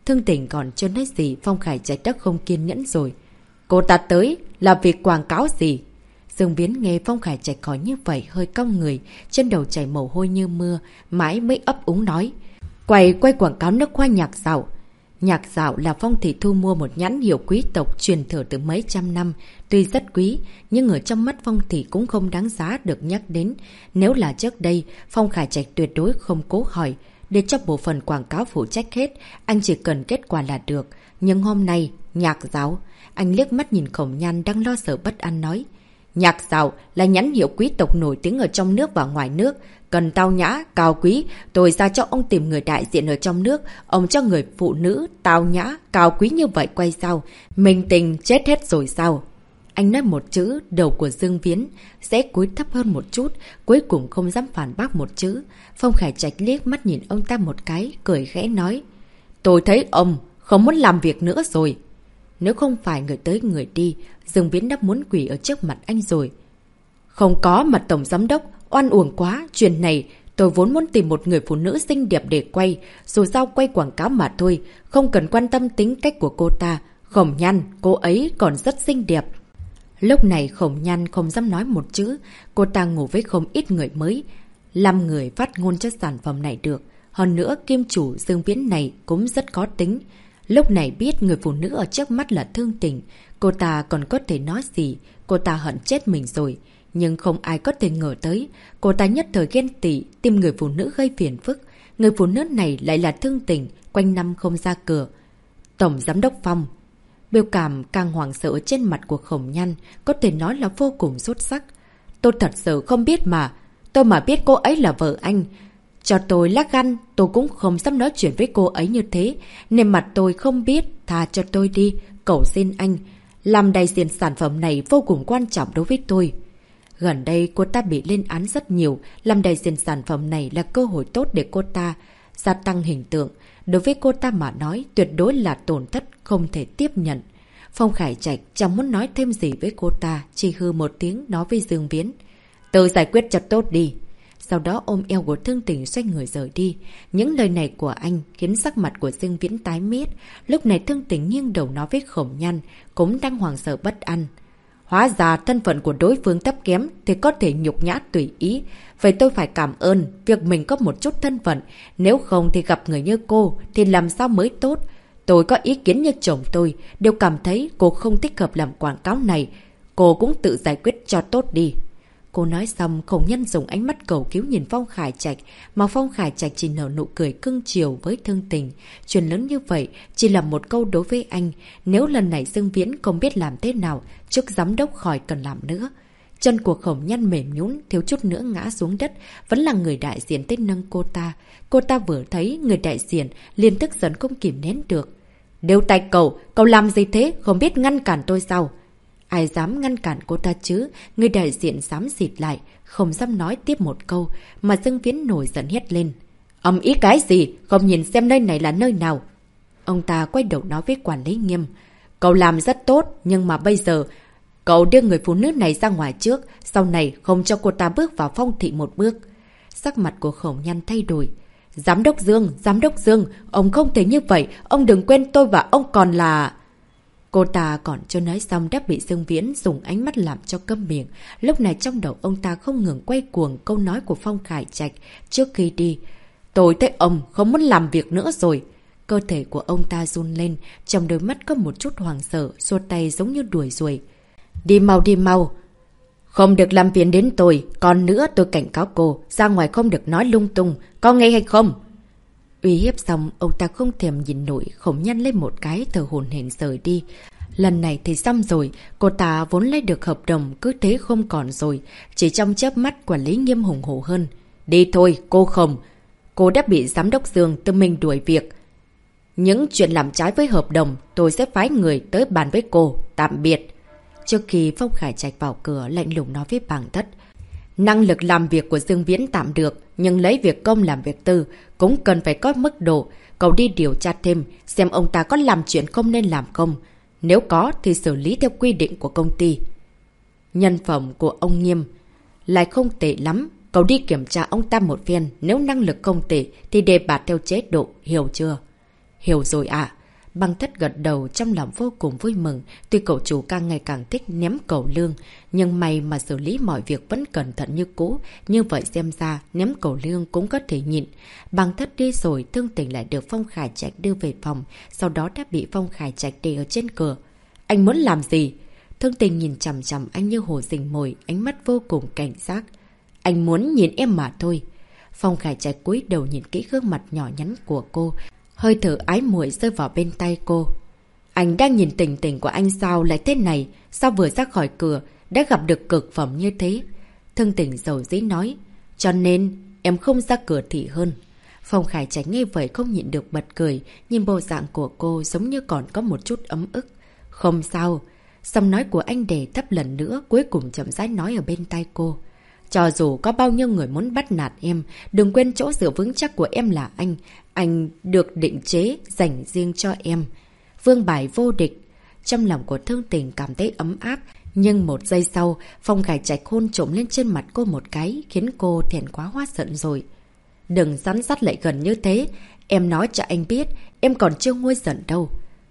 Thương Tình còn chưa nói gì, Phong Khải Trạch đã không kiên nhẫn rồi. Cô ta tới là việc quảng cáo gì? Dương Viễn nghe Phong Khải Trạch hỏi như vậy hơi cong người, trên đầu chảy mồ hôi như mưa, mãi mới ấp úng nói. Quay quảng cáo nước hoa Nhạc Dạo. Nhạc Dạo là Phong Thị Thu mua một nhãn hiệu quý tộc truyền thừa từ mấy trăm năm, tuy rất quý, nhưng ở trong mắt Phong Thị cũng không đáng giá được nhắc đến. Nếu là trước đây, Phong Khải Trạch tuyệt đối không cố hỏi, để cho bộ phận quảng cáo phụ trách hết, anh chỉ cần kết quả là được. Nhưng hôm nay, Nhạc Dạo, anh liếc mắt nhìn Khổng Nhan đang lo sợ bất an nói. Nhạc Dạo là nhãn hiệu quý tộc nổi tiếng ở trong nước và ngoài nước. Cần tao nhã, cao quý, tôi ra cho ông tìm người đại diện ở trong nước. Ông cho người phụ nữ, tao nhã, cao quý như vậy quay sao? Mình tình chết hết rồi sao? Anh nói một chữ, đầu của Dương Viễn sẽ cúi thấp hơn một chút, cuối cùng không dám phản bác một chữ. Phong Khải Trạch liếc mắt nhìn ông ta một cái, cười khẽ nói. Tôi thấy ông không muốn làm việc nữa rồi. Nếu không phải người tới người đi, Dương Viễn đã muốn quỳ ở trước mặt anh rồi. Không có mà Tổng Giám Đốc, oan uổng quá, chuyện này tôi vốn muốn tìm một người phụ nữ xinh đẹp để quay, dù sao quay quảng cáo mà thôi, không cần quan tâm tính cách của cô ta. Khổng Nhan, cô ấy còn rất xinh đẹp. Lúc này Khổng Nhan không dám nói một chữ, cô ta ngủ với không ít người mới, làm người phát ngôn cho sản phẩm này được. Hơn nữa kim chủ Dương Viễn này cũng rất có tính. Lúc này biết người phụ nữ ở trước mắt là Thương Tình, cô ta còn có thể nói gì, cô ta hận chết mình rồi. Nhưng không ai có thể ngờ tới, cô ta nhất thời ghen tị tìm người phụ nữ gây phiền phức. Người phụ nữ này lại là Thương Tình, quanh năm không ra cửa. Tổng Giám Đốc Phong. Biểu cảm càng hoảng sợ trên mặt của Khổng Nhan, có thể nói là vô cùng sốt sắc. Tôi thật sự không biết mà. Tôi mà biết cô ấy là vợ anh, cho tôi lá gan, tôi cũng không dám nói chuyện với cô ấy như thế. Nên mặt tôi không biết, tha cho tôi đi, cầu xin anh. Làm đại diện sản phẩm này vô cùng quan trọng đối với tôi. Gần đây cô ta bị lên án rất nhiều, làm đại diện sản phẩm này là cơ hội tốt để cô ta gia tăng hình tượng. Đối với cô ta mà nói, tuyệt đối là tổn thất không thể tiếp nhận. Phong Khải Trạch chẳng muốn nói thêm gì với cô ta, chỉ hư một tiếng nói với Dương Viễn. Tự giải quyết cho tốt đi. Sau đó ôm eo của Thương Tình xoay người rời đi. Những lời này của anh khiến sắc mặt của Dương Viễn tái mét. Lúc này Thương Tình nghiêng đầu nói với Khổng Nhan, cũng đang hoảng sợ bất an. Hóa ra thân phận của đối phương thấp kém thì có thể nhục nhã tùy ý. Vậy tôi phải cảm ơn việc mình có một chút thân phận. Nếu không thì gặp người như cô thì làm sao mới tốt. Tôi có ý kiến như chồng tôi, đều cảm thấy cô không thích hợp làm quảng cáo này. Cô cũng tự giải quyết cho tốt đi. Cô nói xong, Khổng Nhân dùng ánh mắt cầu cứu nhìn Phong Khải Trạch, mà Phong Khải Trạch chỉ nở nụ cười cưng chiều với Thương Tình. Chuyện lớn như vậy, chỉ là một câu đối với anh. Nếu lần này Dương Viễn không biết làm thế nào, chức giám đốc khỏi cần làm nữa. Chân của Khổng Nhân mềm nhũn, thiếu chút nữa ngã xuống đất, vẫn là người đại diện tới nâng cô ta. Cô ta vừa thấy người đại diện, liền tức giận không kìm nén được. Đều tay cậu làm gì thế, không biết ngăn cản tôi sao? Ai dám ngăn cản cô ta chứ? Người đại diện dám xịt lại, không dám nói tiếp một câu, mà Dương Viễn nổi giận hét lên. Ầm ý cái gì? Không nhìn xem nơi này là nơi nào? Ông ta quay đầu nói với quản lý Nghiêm. Cậu làm rất tốt, nhưng mà bây giờ cậu đưa người phụ nữ này ra ngoài trước, sau này không cho cô ta bước vào Phong Thị một bước. Sắc mặt của Khổng Nhan thay đổi. Giám đốc Dương, ông không thể như vậy, ông đừng quên tôi và ông còn là... Cô ta còn chưa nói xong đã bị Dương Viễn dùng ánh mắt làm cho câm miệng. Lúc này trong đầu ông ta không ngừng quay cuồng câu nói của Phong Khải Trạch trước khi đi. Tôi thấy ông không muốn làm việc nữa rồi. Cơ thể của ông ta run lên, trong đôi mắt có một chút hoảng sợ, xua tay giống như đuổi ruồi. Đi mau. Không được làm phiền đến tôi, còn nữa tôi cảnh cáo cô, ra ngoài không được nói lung tung, có nghe hay không? Uy hiếp xong, ông ta không thèm nhìn nổi, Khổng Nhân lên một cái thở hổn hển rời đi. Lần này thì xong rồi, cô ta vốn lấy được hợp đồng cứ thế không còn rồi, chỉ trong chớp mắt quản lý Nghiêm hùng hổ hơn. Đi thôi, cô không. Cô đã bị giám đốc Dương tự mình đuổi việc. Những chuyện làm trái với hợp đồng, tôi sẽ phái người tới bàn với cô. Tạm biệt. Trước khi Phong Khải Trạch vào cửa, lạnh lùng nói với Bàng Tất. Năng lực làm việc của Dương Viễn tạm được, nhưng lấy việc công làm việc tư cũng cần phải có mức độ. Cậu đi điều tra thêm, xem ông ta có làm chuyện không nên làm không. Nếu có thì xử lý theo quy định của công ty. Nhân phẩm của ông Nghiêm lại không tệ lắm. Cậu đi kiểm tra ông ta một phen, nếu năng lực không tệ thì đề bạt theo chế độ, hiểu chưa? Hiểu rồi ạ. Băng Thất gật đầu trong lòng vô cùng vui mừng. Tuy cậu chủ càng ngày càng thích ném cầu lương, nhưng may mà xử lý mọi việc vẫn cẩn thận như cũ. Như vậy xem ra ném cầu lương cũng có thể nhịn. Băng Thất đi rồi, Thương Tình lại được Phong Khải Trạch đưa về phòng. Sau đó đã bị Phong Khải Trạch để ở trên cửa. Anh muốn làm gì? Thương Tình nhìn chằm chằm anh như hổ rình mồi, ánh mắt vô cùng cảnh giác. Anh muốn nhìn em mà thôi. Phong Khải Trạch cúi đầu nhìn kỹ gương mặt nhỏ nhắn của cô. Hơi thở ái muội rơi vào bên tay cô. Anh đang nhìn Tình Tình của anh sao lại thế này? Sao vừa ra khỏi cửa đã gặp được cực phẩm như thế? Thương Tình dầu dĩ nói. Cho nên em không ra cửa thì hơn. Phong Khải Trạch nghe vậy không nhịn được bật cười. Nhìn bộ dạng của cô giống như còn có một chút ấm ức. Không sao. Giọng nói của anh đè thấp lần nữa, cuối cùng chậm rãi nói ở bên tai cô. Cho dù có bao nhiêu người muốn bắt nạt em, đừng quên chỗ dựa vững chắc của em là anh. Anh được định chế dành riêng cho em. Vương bài vô địch. Trong lòng của Thương Tình cảm thấy ấm áp. Nhưng một giây sau, Phong Khải Trạch hôn trộm lên trên mặt cô một cái, khiến cô thẹn quá hóa giận rồi. Đừng rắn rắt lại gần như thế. Em nói cho anh biết, em còn chưa nguôi giận đâu.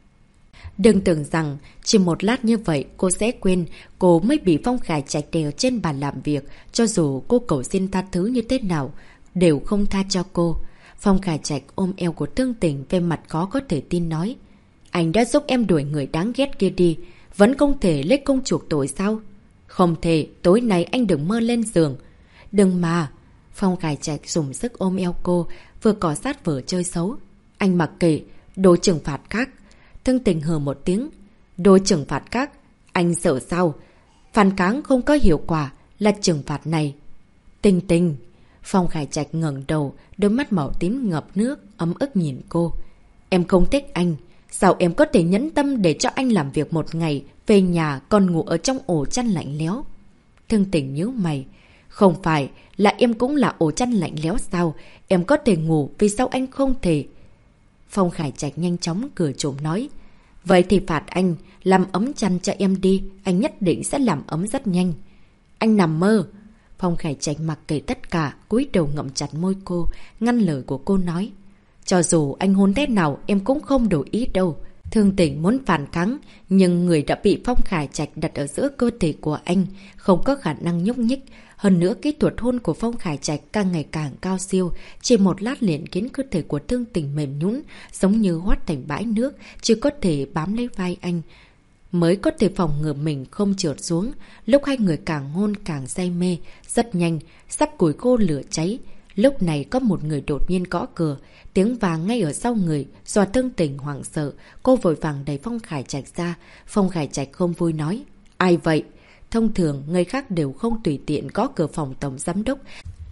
Đừng tưởng rằng chỉ một lát như vậy cô sẽ quên cô mới bị Phong Khải Trạch đè trên bàn làm việc. Cho dù cô cầu xin tha thứ như thế nào, đều không tha cho cô. Phong Khải Trạch ôm eo của Thương Tình, về mặt khó có thể tin nói. Anh đã giúp em đuổi người đáng ghét kia đi, vẫn không thể lấy công chuộc tội sao? Không thể, tối nay anh đừng mơ lên giường. Đừng mà. Phong Khải Trạch dùng sức ôm eo cô, vừa cọ sát vừa chơi xấu. Anh mặc kệ, đồ trừng phạt khác. Thương Tình hừ một tiếng. Đồ trừng phạt khác? Anh sợ sao? Phản kháng không có hiệu quả là trừng phạt này. Tình Tình. Phong Khải Trạch ngẩng đầu, đôi mắt màu tím ngập nước, ấm ức nhìn cô. Em không thích anh. Sao em có thể nhẫn tâm để cho anh làm việc một ngày, về nhà còn ngủ ở trong ổ chăn lạnh lẽo? Thương Tình nhíu mày. Không phải là em cũng là ổ chăn lạnh lẽo sao? Em có thể ngủ, vì sao anh không thể? Phong Khải Trạch nhanh chóng cười trộm nói. Vậy thì phạt anh, làm ấm chăn cho em đi, anh nhất định sẽ làm ấm rất nhanh. Anh nằm mơ. Phong Khải Trạch mặc kệ tất cả, cúi đầu ngậm chặt môi cô, ngăn lời của cô nói. Cho dù anh hôn thế nào em cũng không đổi ý đâu. Thương Tình muốn phản kháng, nhưng người đã bị Phong Khải Trạch đặt ở giữa cơ thể của anh, không có khả năng nhúc nhích. Hơn nữa kỹ thuật hôn của Phong Khải Trạch càng ngày càng cao siêu, chỉ một lát liền khiến cơ thể của Thương Tình mềm nhũn, giống như hóa thành bãi nước, chỉ có thể bám lấy vai anh mới có thể phòng ngừa mình không trượt xuống. Lúc hai người càng hôn càng say mê, rất nhanh, sắp củi khô lửa cháy. Lúc này có một người đột nhiên gõ cửa, tiếng vàng ngay ở sau người, dọa Thương Tình hoảng sợ, cô vội vàng đẩy Phong Khải Trạch ra. Phong Khải Trạch không vui nói, ai vậy? Thông thường, người khác đều không tùy tiện gõ cửa phòng tổng giám đốc.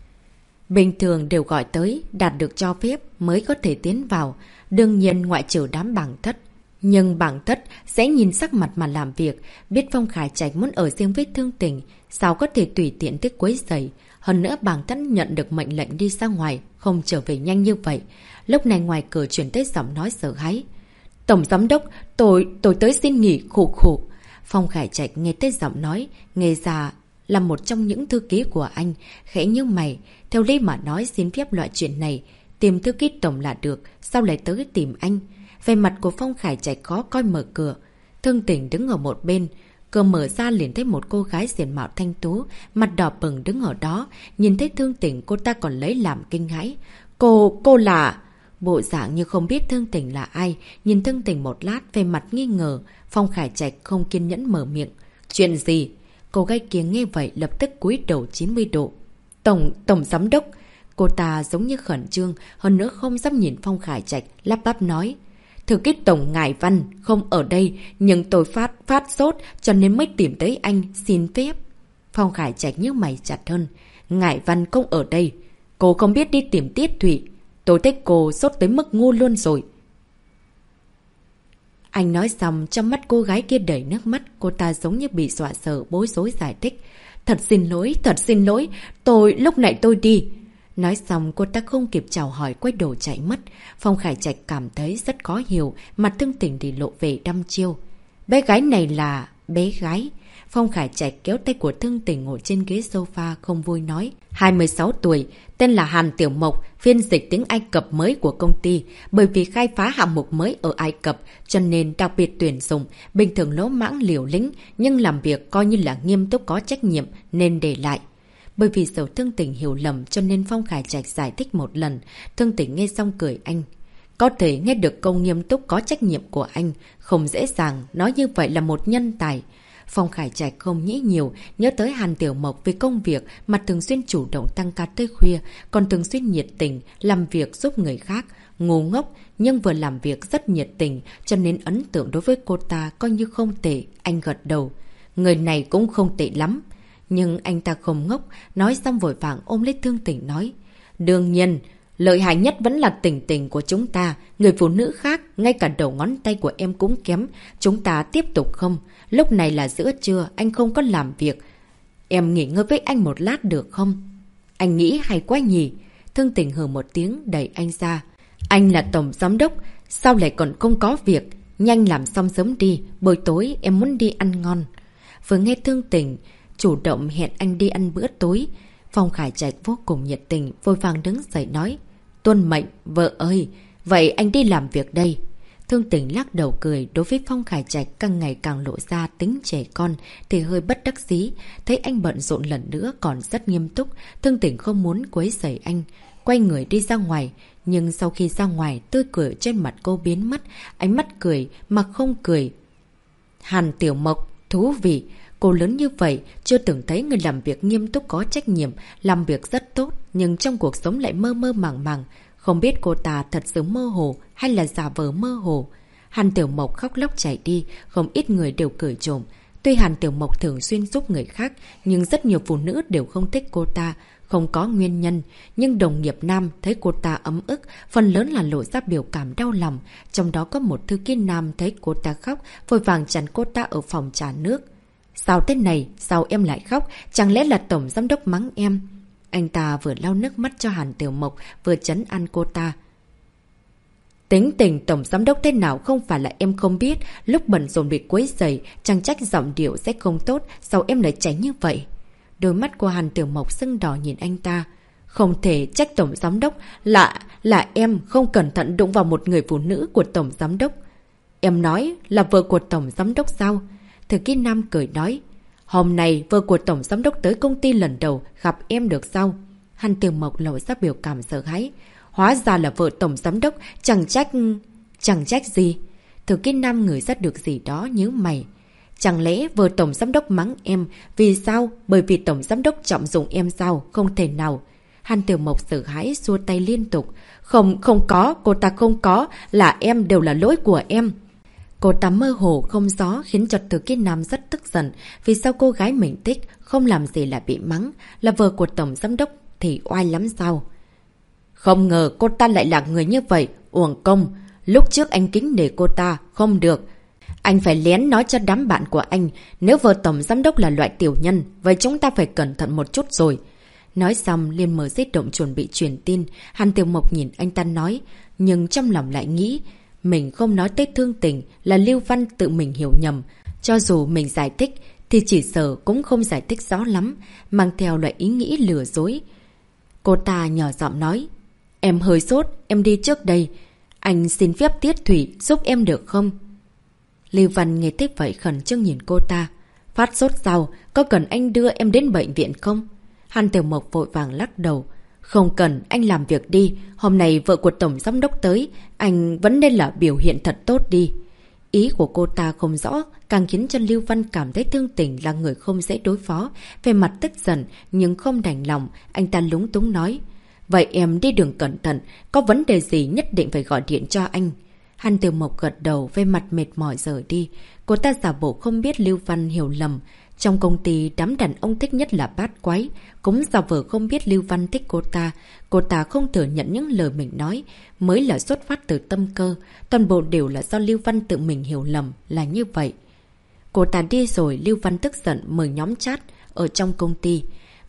Bình thường đều gọi tới, đạt được cho phép mới có thể tiến vào, đương nhiên ngoại trừ đám Bàng Thất. Nhưng Bàng Thất sẽ nhìn sắc mặt mà làm việc, biết Phong Khải Trạch muốn ở riêng với Thương Tình, sao có thể tùy tiện tới quấy rầy. Hơn nữa Bàng Thất nhận được mệnh lệnh đi ra ngoài, không trở về nhanh như vậy. Lúc này ngoài cửa chuyển tới giọng nói sợ hãi. Tổng giám đốc, tôi tới xin nghỉ, khổ khổ. Phong Khải Trạch nghe tới giọng nói, nghe ra là một trong những thư ký của anh, khẽ như mày. Theo lý mà nói xin phép loại chuyện này, tìm thư ký tổng là được, sao lại tới tìm anh? Về mặt của Phong Khải Trạch khó coi mở cửa. Thương Tình đứng ở một bên. Cửa mở ra liền thấy một cô gái diện mạo thanh tú, mặt đỏ bừng đứng ở đó. Nhìn thấy Thương Tình cô ta còn lấy làm kinh hãi. Cô là... Bộ dạng như không biết Thương Tình là ai. Nhìn Thương Tình một lát về mặt nghi ngờ. Phong Khải Trạch không kiên nhẫn mở miệng. Chuyện gì? Cô gái kia nghe vậy lập tức cúi đầu 90 độ. Tổng giám đốc. Cô ta giống như khẩn trương, hơn nữa không dám nhìn Phong Khải Trạch, lắp bắp nói. Thư ký tổng Ngải Văn không ở đây, nhưng tôi phát sốt cho nên mới tìm tới anh, xin phép. Phong Khải Trạch nhíu mày chặt hơn. Ngải Văn không ở đây. Cô không biết đi tìm Tiết Thụy. Tôi thấy cô sốt tới mức ngu luôn rồi. Anh nói xong, trong mắt cô gái kia đầy nước mắt, cô ta giống như bị dọa sợ, bối rối giải thích. Thật xin lỗi, lúc này tôi đi. Nói xong cô ta không kịp chào hỏi quay đầu chạy mất. Phong Khải Trạch cảm thấy rất khó hiểu, mặt Thương Tình thì lộ vẻ đăm chiêu. Bé gái này là... bé gái. Phong Khải Trạch kéo tay của Thương Tình ngồi trên ghế sofa không vui nói. 26 tuổi, tên là Hàn Tiểu Mộc, phiên dịch tiếng Ai Cập mới của công ty. Bởi vì khai phá hạng mục mới ở Ai Cập, cho nên đặc biệt tuyển dụng. Bình thường lỗ mãng liều lĩnh, nhưng làm việc coi như là nghiêm túc có trách nhiệm nên để lại. Bởi vì sợ Thương Tình hiểu lầm cho nên Phong Khải Trạch giải thích một lần. Thương Tình nghe xong cười anh. Có thể nghe được câu nghiêm túc có trách nhiệm của anh. Không dễ dàng, nói như vậy là một nhân tài. Phong Khải Trạch không nghĩ nhiều, nhớ tới Hàn Tiểu Mộc về công việc mà thường xuyên chủ động tăng ca tới khuya, còn thường xuyên nhiệt tình, làm việc giúp người khác. Ngu ngốc, nhưng vừa làm việc rất nhiệt tình, cho nên ấn tượng đối với cô ta coi như không tệ, anh gật đầu. Người này cũng không tệ lắm. Nhưng anh ta không ngốc, nói xong vội vàng ôm lấy Thương Tình nói. Đương nhiên, lợi hại nhất vẫn là Tình Tình của chúng ta. Người phụ nữ khác, ngay cả đầu ngón tay của em cũng kém. Chúng ta tiếp tục không? Lúc này là giữa trưa, anh không có làm việc. Em nghỉ ngơi với anh một lát được không? Anh nghĩ hay quá nhỉ? Thương Tình hừ một tiếng đẩy anh ra. Anh là tổng giám đốc, sao lại còn không có việc? Nhanh làm xong sớm đi, buổi tối em muốn đi ăn ngon. Vừa nghe Thương Tình chủ động hẹn anh đi ăn bữa tối, Phong Khải Trạch vô cùng nhiệt tình, vội vàng đứng dậy nói. Tuân mệnh, vợ ơi, vậy anh đi làm việc đây. Thương Tình lắc đầu cười, đối với Phong Khải Trạch càng ngày càng lộ ra tính trẻ con thì hơi bất đắc dĩ. Thấy anh bận rộn lần nữa còn rất nghiêm túc, Thương Tình không muốn quấy rầy anh, quay người đi ra ngoài. Nhưng sau khi ra ngoài, tươi cười trên mặt cô biến mất, ánh mắt cười mà không cười. Hàn Tiểu Mộc, thú vị. Cô lớn như vậy, chưa từng thấy người làm việc nghiêm túc có trách nhiệm, làm việc rất tốt, nhưng trong cuộc sống lại mơ mơ màng màng. Không biết cô ta thật sự mơ hồ hay là giả vờ mơ hồ. Hàn Tiểu Mộc khóc lóc chạy đi, không ít người đều cười trộm. Tuy Hàn Tiểu Mộc thường xuyên giúp người khác, nhưng rất nhiều phụ nữ đều không thích cô ta, không có nguyên nhân. Nhưng đồng nghiệp nam thấy cô ta ấm ức, phần lớn là lộ ra biểu cảm đau lòng. Trong đó có một thư ký nam thấy cô ta khóc, vội vàng chặn cô ta ở phòng trà nước. Sao thế này? Sao em lại khóc? Chẳng lẽ là tổng giám đốc mắng em? Anh ta vừa lau nước mắt cho Hàn Tiểu Mộc, vừa trấn an cô ta. Tính tình tổng giám đốc thế nào không phải là em không biết. Lúc bận rộn bị quấy rầy, chẳng trách giọng điệu sẽ không tốt. Sao em lại tránh như vậy? Đôi mắt của Hàn Tiểu Mộc sưng đỏ nhìn anh ta. Không thể trách tổng giám đốc. Là em không cẩn thận đụng vào một người phụ nữ của tổng giám đốc. Em nói là vợ của tổng giám đốc sao? Thư ký nam cười nói. Hôm nay vợ của tổng giám đốc tới công ty lần đầu, gặp em được sao? Hàn Tiểu Mộc lộ ra biểu cảm sợ hãi. Hóa ra là vợ tổng giám đốc, chẳng trách gì. Thư ký nam ngửi ra được gì đó nhíu mày. Chẳng lẽ vợ tổng giám đốc mắng em? Vì sao? Bởi vì tổng giám đốc trọng dụng em sao? Không thể nào. Hàn Tiểu Mộc sợ hãi xua tay liên tục. Không có, cô ta không có, là em, đều là lỗi của em. Cô ta mơ hồ không rõ khiến cho Thư ký nam rất tức giận. Vì sao cô gái mình thích không làm gì là bị mắng, là vợ của tổng giám đốc thì oai lắm sao? Không ngờ cô ta lại là người như vậy, uổng công. Lúc trước anh kính nể cô ta, không được. Anh phải lén nói cho đám bạn của anh, nếu vợ tổng giám đốc là loại tiểu nhân, vậy chúng ta phải cẩn thận một chút rồi. Nói xong liền mở di động chuẩn bị truyền tin. Hàn Tiểu Mộc nhìn anh ta nói, nhưng trong lòng lại nghĩ, mình không nói tới Thương Tình là Lưu Văn tự mình hiểu nhầm. Cho dù mình giải thích thì chỉ sợ cũng không giải thích rõ lắm, mang theo loại ý nghĩ lừa dối. Cô ta nhỏ giọng nói, em hơi sốt, em đi trước đây. Anh xin phép Tiết Thủy giúp em được không? Lưu Văn nghe thế vậy khẩn trương nhìn cô ta. Phát sốt sao? Có cần anh đưa em đến bệnh viện không? Hàn Tiểu Mộc vội vàng lắc đầu. Không cần, anh làm việc đi. Hôm nay vợ của tổng giám đốc tới, anh vẫn nên là biểu hiện thật tốt đi. Ý của cô ta không rõ, càng khiến cho Lưu Văn cảm thấy Thương Tình là người không dễ đối phó. Về mặt tức giận, nhưng không đành lòng, anh ta lúng túng nói. Vậy em đi đường cẩn thận, có vấn đề gì nhất định phải gọi điện cho anh. Hàn Tiểu Mộc gật đầu, về mặt mệt mỏi rời đi. Cô ta giả bộ không biết Lưu Văn hiểu lầm. Trong công ty, đám đàn ông thích nhất là bát quái. Cũng giả vờ không biết Lưu Văn thích cô ta. Cô ta không thừa nhận những lời mình nói, mới là xuất phát từ tâm cơ. Toàn bộ đều là do Lưu Văn tự mình hiểu lầm, là như vậy. Cô ta đi rồi, Lưu Văn tức giận mời nhóm chat ở trong công ty.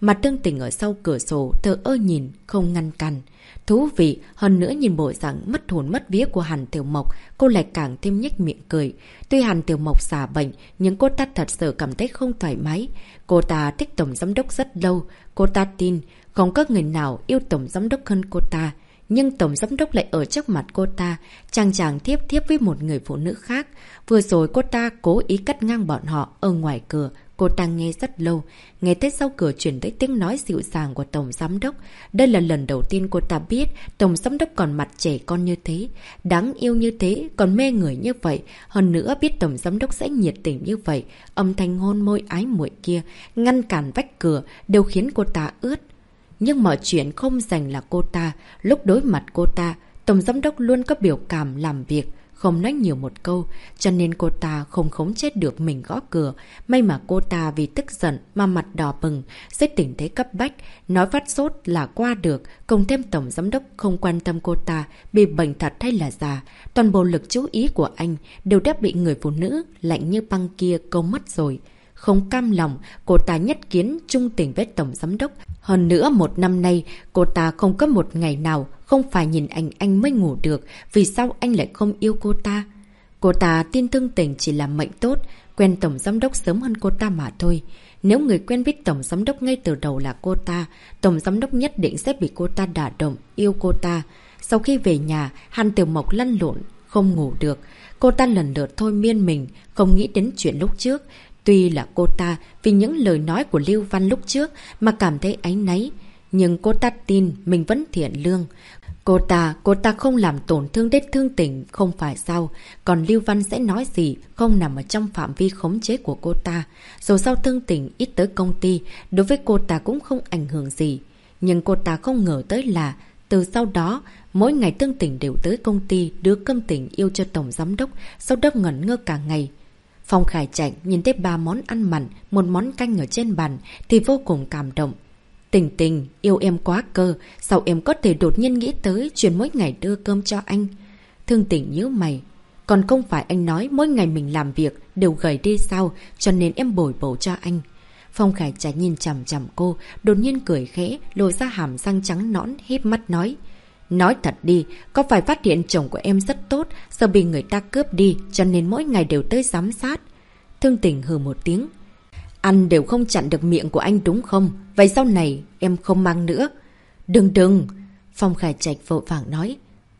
Mặt Thương Tình ở sau cửa sổ thờ ơ nhìn, không ngăn cản. Thú vị, hơn nữa nhìn bộ dạng mất hồn mất vía của Hàn Tiểu Mộc, cô lại càng thêm nhếch miệng cười. Tuy Hàn Tiểu Mộc xả bệnh, nhưng cô ta thật sự cảm thấy không thoải mái. Cô ta thích Tổng Giám Đốc rất lâu. Cô ta tin, không có người nào yêu Tổng Giám Đốc hơn cô ta. Nhưng Tổng Giám Đốc lại ở trước mặt cô ta, chàng thiếp với một người phụ nữ khác. Vừa rồi cô ta cố ý cắt ngang bọn họ ở ngoài cửa. Cô ta nghe rất lâu, nghe tới sau cửa chuyển tới tiếng nói dịu dàng của Tổng Giám Đốc. Đây là lần đầu tiên cô ta biết Tổng Giám Đốc còn mặt trẻ con như thế, đáng yêu như thế, còn mê người như vậy. Hơn nữa biết Tổng Giám Đốc sẽ nhiệt tình như vậy, âm thanh hôn môi ái muội kia, ngăn cản vách cửa, đều khiến cô ta ướt. Nhưng mọi chuyện không dành là cô ta. Lúc đối mặt cô ta, Tổng Giám Đốc luôn có biểu cảm làm việc, không nói nhiều một câu, cho nên cô ta không khống chế được mình gõ cửa. May mà cô ta vì tức giận mà mặt đỏ bừng, dưới tình thế cấp bách, nói phát sốt là qua được, cộng thêm Tổng Giám Đốc không quan tâm cô ta bị bệnh thật hay là già. Toàn bộ lực chú ý của anh đều đã bị người phụ nữ lạnh như băng kia câu mất rồi. Không cam lòng, cô ta nhất kiến trung tình với Tổng Giám Đốc. Hơn nữa một năm nay, cô ta không có một ngày nào không phải nhìn anh mới ngủ được. Vì sao anh lại không yêu cô ta? Cô ta tin Thương Tình chỉ là mệnh tốt, quen Tổng Giám Đốc sớm hơn cô ta mà thôi. Nếu người quen biết Tổng Giám Đốc ngay từ đầu là cô ta, Tổng Giám Đốc nhất định sẽ bị cô ta đả động, yêu cô ta. Sau khi về nhà, Hàn Tiểu Mộc lăn lộn, không ngủ được. Cô ta lần lượt thôi miên mình, không nghĩ đến chuyện lúc trước. Tuy là cô ta vì những lời nói của Lưu Văn lúc trước mà cảm thấy áy náy, nhưng cô ta tin mình vẫn thiện lương. Cô ta không làm tổn thương đến Thương Tình không phải sao. Còn Lưu Văn sẽ nói gì không nằm ở trong phạm vi khống chế của cô ta. Dù sao Thương Tình ít tới công ty, đối với cô ta cũng không ảnh hưởng gì. Nhưng cô ta không ngờ tới là từ sau đó, mỗi ngày Thương Tình đều tới công ty đưa cơm tình yêu cho Tổng Giám Đốc, sau đó ngẩn ngơ cả ngày. Phong Khải Trạch nhìn thấy 3 món ăn mặn, một món canh ở trên bàn thì vô cùng cảm động. Tình Tình, yêu em quá cơ, sao em có thể đột nhiên nghĩ tới chuyện mỗi ngày đưa cơm cho anh? Thương Tình nhíu mày. Còn không phải anh nói mỗi ngày mình làm việc đều gầy đi sao, cho nên em bồi bổ cho anh. Phong Khải Trạch nhìn chằm chằm cô, đột nhiên cười khẽ, lộ ra hàm răng trắng nõn, híp mắt nói. Nói thật đi, có phải phát hiện chồng của em rất tốt, sợ bị người ta cướp đi, cho nên mỗi ngày đều tới giám sát? Thương Tình hừ một tiếng. Ăn đều không chặn được miệng của anh đúng không? Vậy sau này em không mang nữa. Đừng. Phong Khải Trạch vội vàng nói.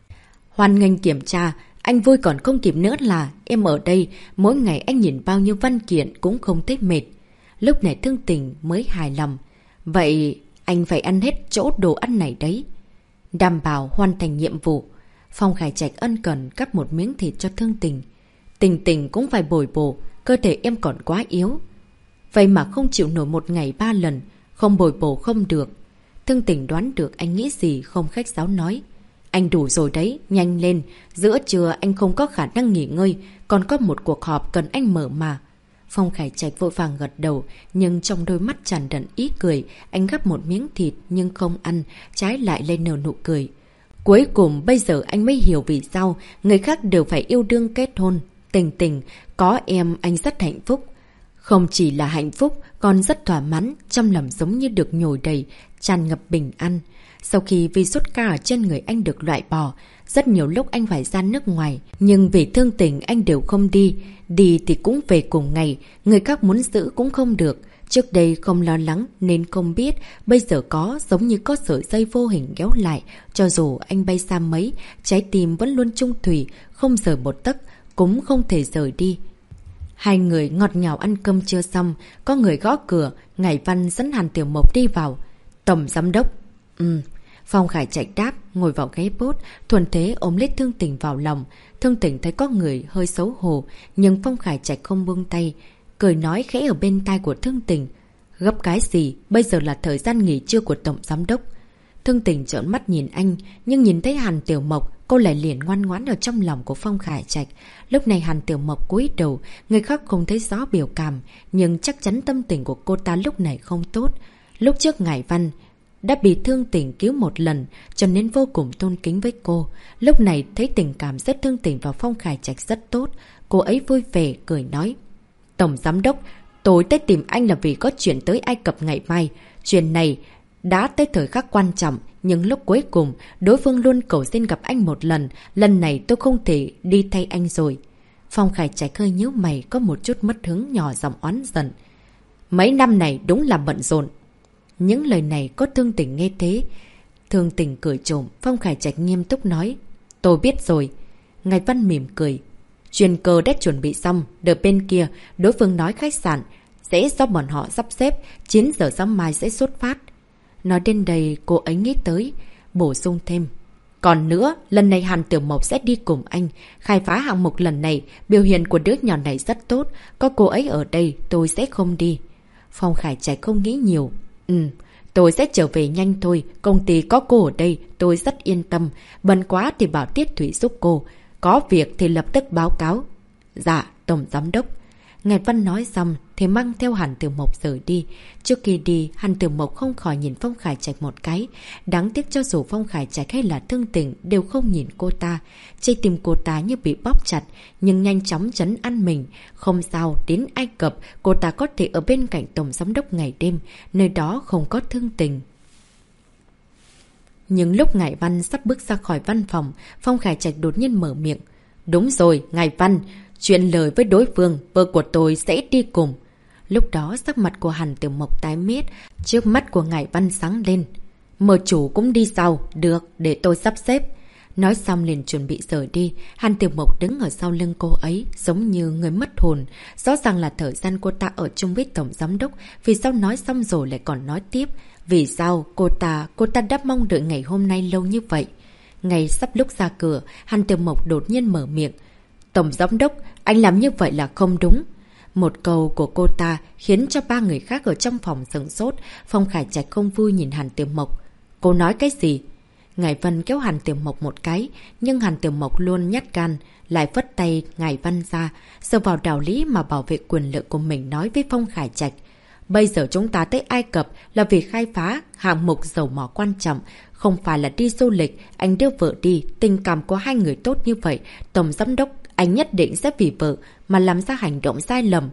Hoan nghênh kiểm tra, anh vui còn không kịp nữa là em ở đây, mỗi ngày anh nhìn bao nhiêu văn kiện cũng không thấy mệt. Lúc này Thương Tình mới hài lòng. Vậy anh phải ăn hết chỗ đồ ăn này đấy. Đảm bảo hoàn thành nhiệm vụ. Phong Khải Trạch ân cần cắp một miếng thịt cho Thương Tình. Tình cũng phải bồi bổ, cơ thể em còn quá yếu. Vậy mà không chịu nổi một ngày 3 lần, không bồi bổ không được. Thương Tình đoán được anh nghĩ gì, không khách sáo nói. Anh đủ rồi đấy, nhanh lên. Giữa trưa anh không có khả năng nghỉ ngơi, còn có một cuộc họp cần anh mở mà. Phong Khải Trạch vội vàng gật đầu, nhưng trong đôi mắt tràn đầy ý cười. Anh gắp một miếng thịt nhưng không ăn, trái lại lên nở nụ cười. Cuối cùng bây giờ anh mới hiểu vì sao người khác đều phải yêu đương kết hôn. Tình, có em anh rất hạnh phúc. Không chỉ là hạnh phúc, còn rất thỏa mãn, trong lòng giống như được nhồi đầy, tràn ngập bình an. Sau khi virus ca ở trên người anh được loại bỏ, rất nhiều lúc anh phải ra nước ngoài, nhưng vì Thương Tình anh đều không đi. Đi thì cũng về cùng ngày, người khác muốn giữ cũng không được. Trước đây không lo lắng nên không biết, bây giờ có giống như có sợi dây vô hình kéo lại. Cho dù anh bay xa mấy, trái tim vẫn luôn chung thủy, không rời một tấc, cũng không thể rời đi. Hai người ngọt ngào ăn cơm chưa xong, có người gõ cửa, Ngải Văn dẫn Hàn Tiểu Mộc đi vào. Tổng Giám Đốc. Phong Khải Trạch đáp, ngồi vào ghế bốt, thuần thế ôm lấy Thương Tình vào lòng. Thương Tình thấy có người hơi xấu hổ, nhưng Phong Khải Trạch không buông tay, cười nói khẽ ở bên tai của Thương Tình. Gấp cái gì, bây giờ là thời gian nghỉ trưa của Tổng Giám Đốc. Thương Tình trợn mắt nhìn anh, nhưng nhìn thấy Hàn Tiểu Mộc, cô lại liền ngoan ngoãn ở trong lòng của Phong Khải Trạch. Lúc này Hàn Tiểu Mộc cúi đầu, người khác không thấy rõ biểu cảm, nhưng chắc chắn tâm tình của cô ta lúc này không tốt. Lúc trước Ngải Văn đã bị Thương Tình cứu một lần, cho nên vô cùng tôn kính với cô. Lúc này thấy tình cảm rất Thương Tình và Phong Khải Trạch rất tốt, cô ấy vui vẻ cười nói. Tổng Giám Đốc, tôi tới tìm anh là vì có chuyện tới Ai Cập ngày mai. Chuyện này đã tới thời khắc quan trọng, nhưng lúc cuối cùng, đối phương luôn cầu xin gặp anh một lần. Lần này tôi không thể đi thay anh rồi. Phong Khải Trạch hơi nhíu mày, có một chút mất hứng, nhỏ giọng oán giận. Mấy năm này đúng là bận rộn. Những lời này có Thương Tình nghe thế. Thương Tình cười trộm, Phong Khải Trạch nghiêm túc nói. Tôi biết rồi. Ngài Văn mỉm cười. Chuyên cơ đã chuẩn bị xong, đợi bên kia, đối phương nói khách sạn sẽ do bọn họ sắp xếp, 9 giờ sáng mai sẽ xuất phát. Nói đến đây, cô ấy nghĩ tới, bổ sung thêm. Còn nữa, lần này Hàn Tiểu Mộc sẽ đi cùng anh. Khai phá hạng mục lần này, biểu hiện của đứa nhỏ này rất tốt. Có cô ấy ở đây, tôi sẽ không đi. Phong Khải Trạch không nghĩ nhiều. Tôi sẽ trở về nhanh thôi. Công ty có cô ở đây, tôi rất yên tâm. Bận quá thì bảo Tiết Thủy giúp cô. Có việc thì lập tức báo cáo. Dạ, Tổng Giám Đốc. Ngài Văn nói xong thì mang theo Hàn Tiểu Mộc rời đi. Trước khi đi, Hàn Tiểu Mộc không khỏi nhìn Phong Khải Trạch một cái. Đáng tiếc cho dù Phong Khải Trạch hay là Thương Tình đều không nhìn cô ta. Trái tim cô ta như bị bóp chặt, nhưng nhanh chóng trấn an mình. Không sao, đến Ai Cập, cô ta có thể ở bên cạnh Tổng Giám Đốc ngày đêm. Nơi đó không có Thương Tình. Nhưng lúc Ngài Văn sắp bước ra khỏi văn phòng, Phong Khải Trạch đột nhiên mở miệng. Đúng rồi, Ngài Văn, chuyện lời với đối phương, vợ của tôi sẽ đi cùng. Lúc đó sắc mặt của Hàn Tiểu Mộc tái mét, trước mắt của Ngài Văn sáng lên. Mờ chủ cũng đi sau, được, để tôi sắp xếp. Nói xong liền chuẩn bị rời đi, Hàn Tiểu Mộc đứng ở sau lưng cô ấy, giống như người mất hồn. Rõ ràng là thời gian cô ta ở chung với Tổng Giám Đốc, vì sao nói xong rồi lại còn nói tiếp. Vì sao cô ta đã mong đợi ngày hôm nay lâu như vậy. Ngày sắp lúc ra cửa, Hàn Tiểu Mộc đột nhiên mở miệng. Tổng Giám Đốc, anh làm như vậy là không đúng. Một câu của cô ta khiến cho 3 người khác ở trong phòng sửng sốt. Phong Khải Trạch không vui nhìn Hàn Tiểu Mộc. Cô nói cái gì? Ngài Văn kéo Hàn Tiểu Mộc một cái, nhưng Hàn Tiểu Mộc luôn nhát gan, lại vất tay Ngài Văn ra, sờ vào đạo lý mà bảo vệ quyền lợi của mình nói với Phong Khải Trạch. Bây giờ chúng ta tới Ai Cập là vì khai phá hạng mục dầu mỏ quan trọng, không phải là đi du lịch. Anh đưa vợ đi, tình cảm của hai người tốt như vậy, Tổng Giám Đốc, anh nhất định sẽ vì vợ mà làm ra hành động sai lầm.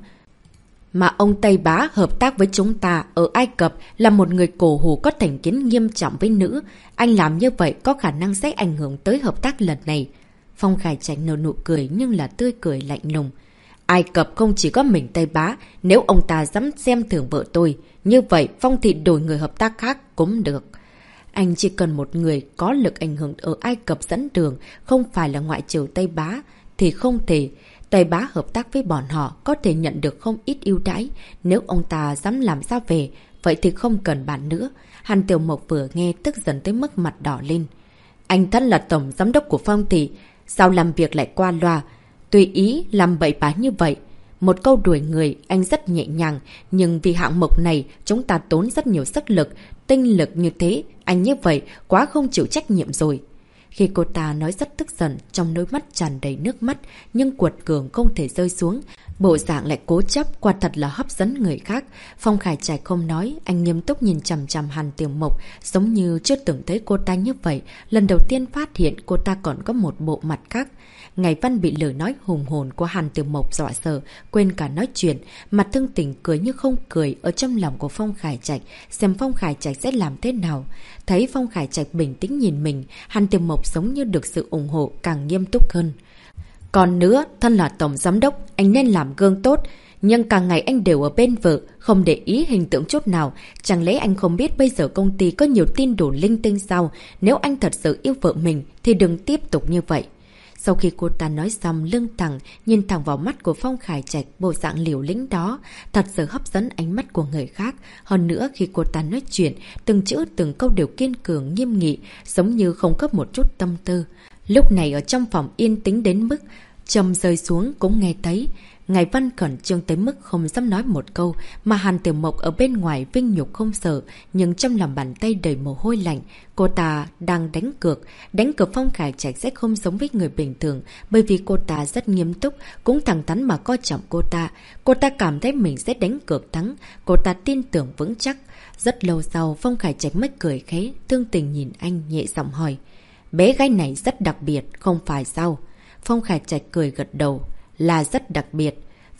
Mà ông Tây Bá hợp tác với chúng ta ở Ai Cập là một người cổ hủ có thành kiến nghiêm trọng với nữ. Anh làm như vậy có khả năng sẽ ảnh hưởng tới hợp tác lần này. Phong Khải Trạch nở nụ cười nhưng là tươi cười lạnh lùng. Ai Cập không chỉ có mình Tây Bá, nếu ông ta dám xem thường vợ tôi, như vậy Phong Thị đổi người hợp tác khác cũng được. Anh chỉ cần một người có lực ảnh hưởng ở Ai Cập dẫn đường, không phải là ngoại trừ Tây Bá, thì không thể. Tây Bá hợp tác với bọn họ có thể nhận được không ít ưu đãi. Nếu ông ta dám làm ra về, vậy thì không cần bàn nữa. Hàn Tiểu Mộc vừa nghe tức giận tới mức mặt đỏ lên. Anh thân là Tổng Giám Đốc của Phong Thị, sao làm việc lại qua loa, tùy ý làm bậy bạ như vậy. Một câu đuổi người anh rất nhẹ nhàng, nhưng vì hạng mục này chúng ta tốn rất nhiều sức lực, tinh lực như thế, anh như vậy quá không chịu trách nhiệm rồi. Khi cô ta nói rất tức giận, trong đôi mắt tràn đầy nước mắt, nhưng quật cường không thể rơi xuống. Bộ dạng lại cố chấp, quả thật là hấp dẫn người khác. Phong Khải Trạch không nói, anh nghiêm túc nhìn chằm chằm Hàn Tiểu Mộc, giống như chưa từng thấy cô ta như vậy. Lần đầu tiên phát hiện cô ta còn có một bộ mặt khác. Ngài Văn bị lời nói hùng hồn của Hàn Tiểu Mộc dọa sợ, quên cả nói chuyện, mặt Thương Tình cười như không cười ở trong lòng của Phong Khải Trạch, xem Phong Khải Trạch sẽ làm thế nào. Thấy Phong Khải Trạch bình tĩnh nhìn mình, Hàn Tiểu Mộc giống như được sự ủng hộ càng nghiêm túc hơn. Còn nữa, thân là Tổng Giám Đốc, anh nên làm gương tốt, nhưng càng ngày anh đều ở bên vợ, không để ý hình tượng chút nào. Chẳng lẽ anh không biết bây giờ công ty có nhiều tin đồn linh tinh sao? Nếu anh thật sự yêu vợ mình thì đừng tiếp tục như vậy. Sau khi cô ta nói xong, lưng thẳng, nhìn thẳng vào mắt của Phong Khải Trạch, bộ dạng liều lĩnh đó, thật sự hấp dẫn ánh mắt của người khác. Hơn nữa khi cô ta nói chuyện, từng chữ từng câu đều kiên cường, nghiêm nghị, giống như không có một chút tâm tư. Lúc này ở trong phòng yên tĩnh đến mức, trầm rơi xuống cũng nghe thấy. Ngài Văn khẩn trương tới mức không dám nói một câu, mà Hàn Tiểu Mộc ở bên ngoài vinh nhục không sợ, nhưng trong lòng bàn tay đầy mồ hôi lạnh. Cô ta đang đánh cược Phong Khải Trạch sẽ không giống với người bình thường, bởi vì cô ta rất nghiêm túc, cũng thẳng thắn mà coi trọng cô ta. Cô ta cảm thấy mình sẽ đánh cược thắng, cô ta tin tưởng vững chắc. Rất lâu sau, Phong Khải Trạch mới cười khẽ, Thương Tình nhìn anh nhẹ giọng hỏi. Bé gái này rất đặc biệt, không phải sao? Phong Khải Trạch cười gật đầu. Là rất đặc biệt.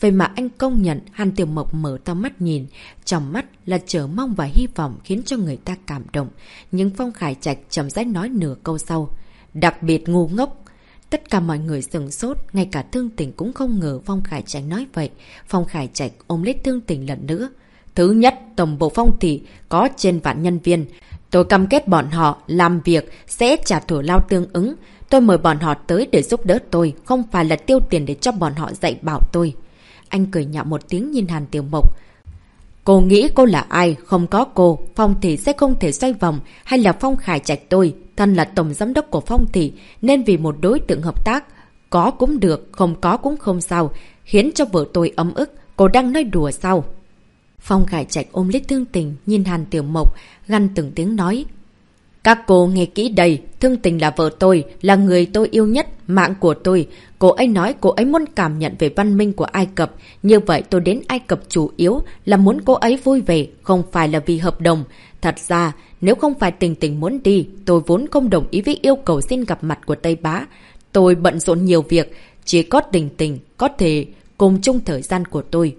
Vậy mà anh công nhận. Hàn Tiểu Mộc mở to mắt nhìn, trong mắt là chờ mong và hy vọng khiến cho người ta cảm động. Nhưng Phong Khải Trạch chậm rãi nói nửa câu sau: đặc biệt ngu ngốc. Tất cả mọi người sửng sốt, ngay cả Thương Tình cũng không ngờ Phong Khải Trạch nói vậy. Phong Khải Trạch ôm lấy Thương Tình lần nữa. Thứ nhất, tổng bộ Phong thị có trên vạn nhân viên. Tôi cam kết bọn họ làm việc sẽ trả thù lao tương ứng. Tôi mời bọn họ tới để giúp đỡ tôi, không phải là tiêu tiền để cho bọn họ dạy bảo tôi. Anh cười nhạo một tiếng nhìn Hàn Tiểu Mộc. Cô nghĩ cô là ai? Không có cô, Phong thị sẽ không thể xoay vòng. Hay là Phong Khải Trạch tôi, thân là tổng giám đốc của Phong thị, nên vì một đối tượng hợp tác, có cũng được, không có cũng không sao, khiến cho vợ tôi ấm ức. Cô đang nói đùa sao? Phong Khải Trạch ôm lấy Thương Tình, nhìn Hàn Tiểu Mộc, gằn từng tiếng nói. Các cô nghe kỹ đây, Thương Tình là vợ tôi, là người tôi yêu nhất, mạng của tôi. Cô ấy nói cô ấy muốn cảm nhận về văn minh của Ai Cập. Như vậy tôi đến Ai Cập chủ yếu là muốn cô ấy vui vẻ, không phải là vì hợp đồng. Thật ra, nếu không phải Tình Tình muốn đi, tôi vốn không đồng ý với yêu cầu xin gặp mặt của Tây Bá. Tôi bận rộn nhiều việc, chỉ có Tình Tình có thể cùng chung thời gian của tôi.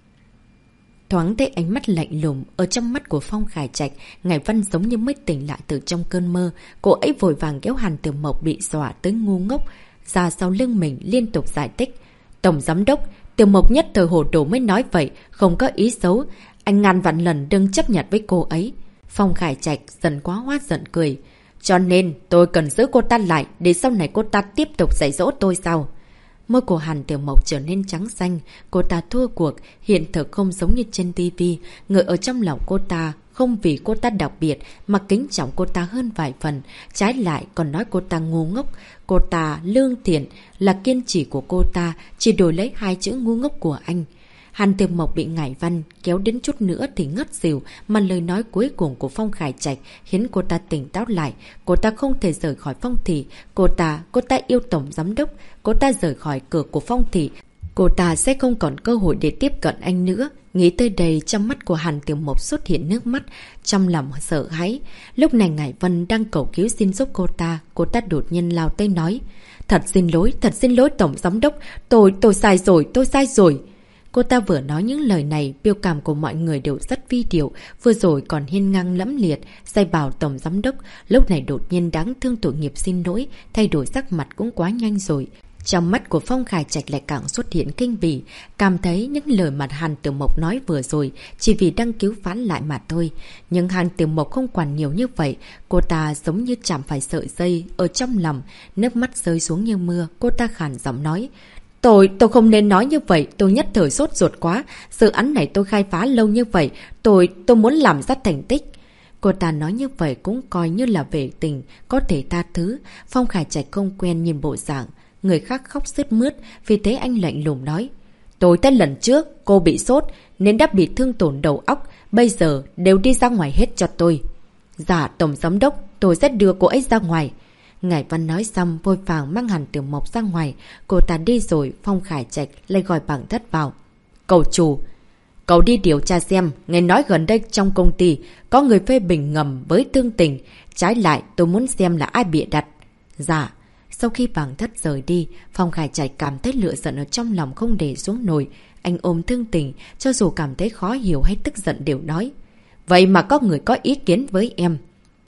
Thoáng thấy ánh mắt lạnh lùng ở trong mắt của Phong Khải Trạch, Ngải Văn giống như mới tỉnh lại từ trong cơn mơ. Cô ấy vội vàng kéo Hàn Tiểu Mộc bị dọa tới ngu ngốc ra sau lưng mình, liên tục giải thích. Tổng giám đốc, Tiểu Mộc nhất thời hồ đồ mới nói vậy, không có ý xấu. Anh ngàn vạn lần đừng chấp nhận với cô ấy. Phong Khải Trạch dần quá hóa giận cười. Cho nên tôi cần giữ cô ta lại để sau này cô ta tiếp tục dạy dỗ tôi sao? Môi của Hàn Tiểu Mộc trở nên trắng xanh. Cô ta thua cuộc, hiện thực không giống như trên tivi. Người ở trong lòng cô ta không vì cô ta đặc biệt mà kính trọng cô ta hơn vài phần. Trái lại còn nói cô ta ngu ngốc. Cô ta lương thiện là kiên trì của cô ta, chỉ đổi lấy hai chữ ngu ngốc của anh. Hàn Tiểu Mộc bị Ngải Văn kéo đến chút nữa thì ngất xỉu, mà lời nói cuối cùng của Phong Khải Trạch khiến cô ta tỉnh táo lại. Cô ta không thể rời khỏi Phong thị. Cô ta yêu tổng giám đốc. Cô ta rời khỏi cửa của Phong thị, cô ta sẽ không còn cơ hội để tiếp cận anh nữa. Nghĩ tới đây, trong mắt của Hàn Tiểu Mộc xuất hiện nước mắt, trong lòng sợ hãi. Lúc này Ngải Vân đang cầu cứu xin giúp cô ta đột nhiên lao tới nói. Thật xin lỗi tổng giám đốc, tôi sai rồi. Cô ta vừa nói những lời này, biểu cảm của mọi người đều rất vi diệu, vừa rồi còn hiên ngang lẫm liệt, dạy bảo tổng giám đốc, lúc này đột nhiên đáng thương tội nghiệp xin lỗi, thay đổi sắc mặt cũng quá nhanh rồi. Trong mắt của Phong Khải Trạch lại càng xuất hiện kinh bỉ, cảm thấy những lời mà Hàn Tiểu Mộc nói vừa rồi chỉ vì đang cứu vãn lại mà thôi. Nhưng Hàn Tiểu Mộc không quản nhiều như vậy, cô ta giống như chạm phải sợi dây ở trong lòng, nước mắt rơi xuống như mưa. Cô ta khàn giọng nói. Tôi không nên nói như vậy, tôi nhất thời sốt ruột quá. Dự án này tôi khai phá lâu như vậy, tôi muốn làm ra thành tích. Cô ta nói như vậy cũng coi như là về tình, có thể tha thứ. Phong Khải Trạch không quen nhìn bộ dạng người khác khóc sướt mướt, vì thế anh lạnh lùng nói. Tôi thấy lần trước cô bị sốt nên đã bị thương tổn đầu óc, bây giờ đều đi ra ngoài hết cho tôi. Dạ tổng giám đốc, tôi sẽ đưa cô ấy ra ngoài. Ngải Văn nói xong vội vàng mang Hàn Tiểu Mộc ra ngoài. Cô ta đi rồi, Phong Khải Trạch lại gọi Bảng Thất vào. Cậu chủ, cậu đi điều tra xem, nghe nói gần đây trong công ty có người phê bình ngầm với Thương Tình. Trái lại tôi muốn xem là ai bịa đặt. Dạ. Sau khi Bảng Thất rời đi, Phong Khải Trạch cảm thấy lửa giận ở trong lòng không để xuống nổi. Anh ôm Thương Tình, cho dù cảm thấy khó hiểu hay tức giận đều nói. Vậy mà có người có ý kiến với em.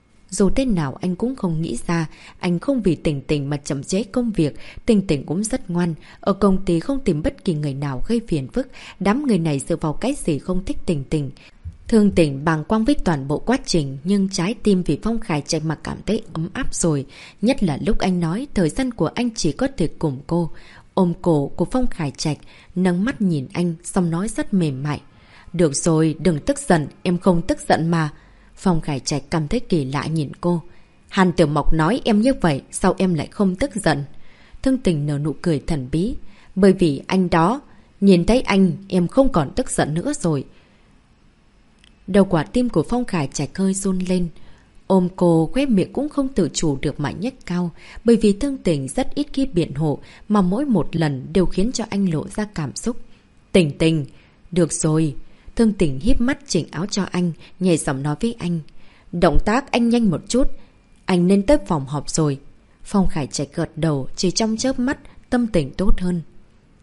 Dù thế nào anh cũng không nghĩ ra, anh không vì Tình Tình mà chậm chế công việc. Tình Tình cũng rất ngoan, ở công ty không tìm bất kỳ người nào gây phiền phức. Đám người này dựa vào cái gì không thích Tình Tình. Thương Tình bàng quang với toàn bộ quá trình, nhưng trái tim vì Phong Khải Trạch mà cảm thấy ấm áp rồi. Nhất là lúc anh nói thời gian của anh chỉ có thể cùng cô. Ôm cổ của Phong Khải Trạch, nâng mắt nhìn anh, xong nói rất mềm mại. Được rồi, đừng tức giận, em không tức giận mà. Phong Khải Trạch cảm thấy kỳ lạ nhìn cô. Hàn Tiểu Mộc nói em như vậy, sao em lại không tức giận? Thương Tình nở nụ cười thần bí. Bởi vì anh đó, nhìn thấy anh, em không còn tức giận nữa rồi. Đầu quả tim của Phong Khải Trạch hơi run lên. Ôm cô, khóe miệng cũng không tự chủ được mà nhếch cao. Bởi vì Thương Tình rất ít khi biện hộ, mà mỗi một lần đều khiến cho anh lộ ra cảm xúc. Tình Tình, được rồi. Thương Tình híp mắt chỉnh áo cho anh, nhẹ giọng nói với anh. Động tác anh nhanh một chút, anh nên tới phòng họp rồi. Phong Khải Trạch gật đầu, chỉ trong chớp mắt, tâm tình tốt hơn.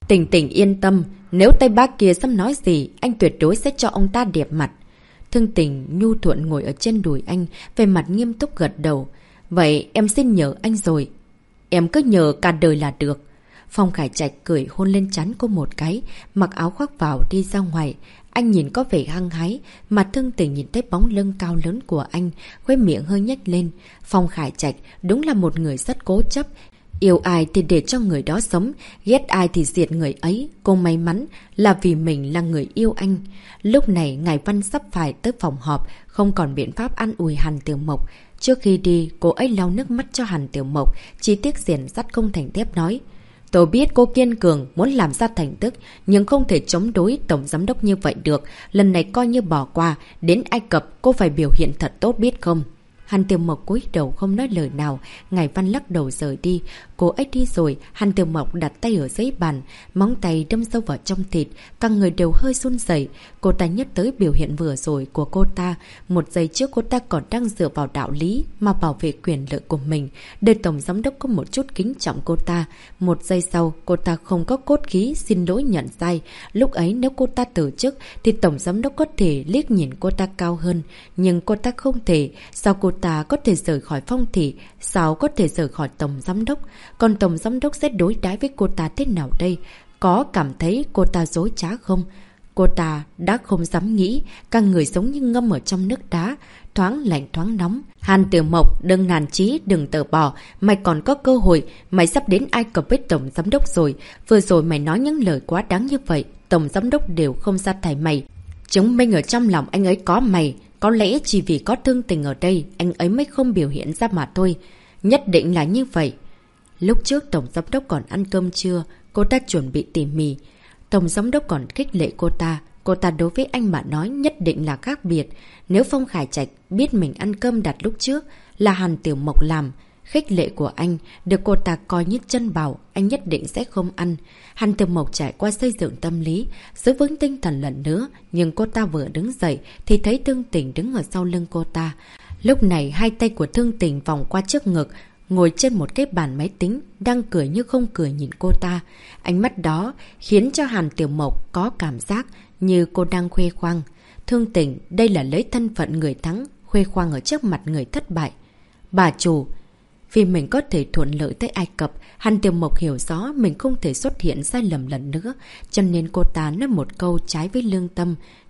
Tình Tình yên tâm, nếu tay bác kia dám nói gì, anh tuyệt đối sẽ cho ông ta đẹp mặt. Thương Tình nhu thuận ngồi ở trên đùi anh, về mặt nghiêm túc gật đầu. Vậy em xin nhờ anh rồi. Em cứ nhờ cả đời là được. Phong Khải Trạch cười hôn lên trán cô một cái, mặc áo khoác vào đi ra ngoài. Anh nhìn có vẻ hăng hái, mà Thương Tình nhìn thấy bóng lưng cao lớn của anh, khóe miệng hơi nhếch lên. Phong Khải Trạch đúng là một người rất cố chấp. Yêu ai thì để cho người đó sống, ghét ai thì diệt người ấy. Cô may mắn là vì mình là người yêu anh. Lúc này Ngài Văn sắp phải tới phòng họp, không còn biện pháp an ủi Hàn Tiểu Mộc. Trước khi đi, cô ấy lau nước mắt cho Hàn Tiểu Mộc, chi tiết xiển dắt không thành thép nói. Tôi biết cô kiên cường, muốn làm ra thành tích, nhưng không thể chống đối tổng giám đốc như vậy được. Lần này coi như bỏ qua, đến Ai Cập cô phải biểu hiện thật tốt biết không? Hàn Tiểu Mộc cúi đầu không nói lời nào, Ngài Văn lắc đầu rời đi. Cô ấy đi rồi, Hàn Tiểu Mộc đặt tay ở dưới bàn, móng tay đâm sâu vào trong thịt, cả người đều hơi run rẩy. Cô ta nhớ tới biểu hiện vừa rồi của cô ta. Một giây trước cô ta còn đang dựa vào đạo lý mà bảo vệ quyền lợi của mình, để tổng giám đốc có một chút kính trọng cô ta. Một giây sau, cô ta không có cốt khí xin lỗi nhận sai. Lúc ấy nếu cô ta từ chức thì tổng giám đốc có thể liếc nhìn cô ta cao hơn, nhưng cô ta không thể. Sao cô ta có thể rời khỏi Phong thị? Sao có thể rời khỏi tổng giám đốc? Còn tổng giám đốc sẽ đối đãi với cô ta thế nào đây? Có cảm thấy cô ta dối trá không? Cô ta đã không dám nghĩ, cả người giống như ngâm ở trong nước đá, thoáng lạnh thoáng nóng. Hàn Tiểu Mộc, đừng nản chí, đừng từ bỏ, mày còn có cơ hội, mày sắp đến Ai Cập với tổng giám đốc rồi. Vừa rồi mày nói những lời quá đáng như vậy, tổng giám đốc đều không sa thải mày. Chứng minh ở trong lòng anh ấy có mày. Có lẽ chỉ vì có Thương Tình ở đây, anh ấy mới không biểu hiện ra mà thôi. Nhất định là như vậy. Lúc trước tổng giám đốc còn ăn cơm trưa, cô ta chuẩn bị tỉ mỉ. Tổng giám đốc còn khích lệ cô ta đối với anh mà nói nhất định là khác biệt. Nếu Phong Khải Trạch biết mình ăn cơm đặt lúc trước là Hàn Tiểu Mộc làm, khích lệ của anh được cô ta coi như chân bảo, anh nhất định sẽ không ăn. Hàn Tiểu Mộc trải qua xây dựng tâm lý, giữ vững tinh thần lần nữa, nhưng cô ta vừa đứng dậy thì thấy Thương Tình đứng ở sau lưng cô ta. Lúc này hai tay của Thương Tình vòng qua trước ngực, ngồi trên một cái bàn máy tính, đang cười như không cười nhìn cô ta. Ánh mắt đó khiến cho Hàn Tiểu Mộc có cảm giác như cô đang khoe khoang. Thương Tình, đây là lấy thân phận người thắng, khoe khoang ở trước mặt người thất bại. Bà chủ, vì mình có thể thuận lợi tới Ai Cập, Hàn Tiểu Mộc hiểu rõ mình không thể xuất hiện sai lầm lần nữa, cho nên cô ta nói một câu trái với lương tâm.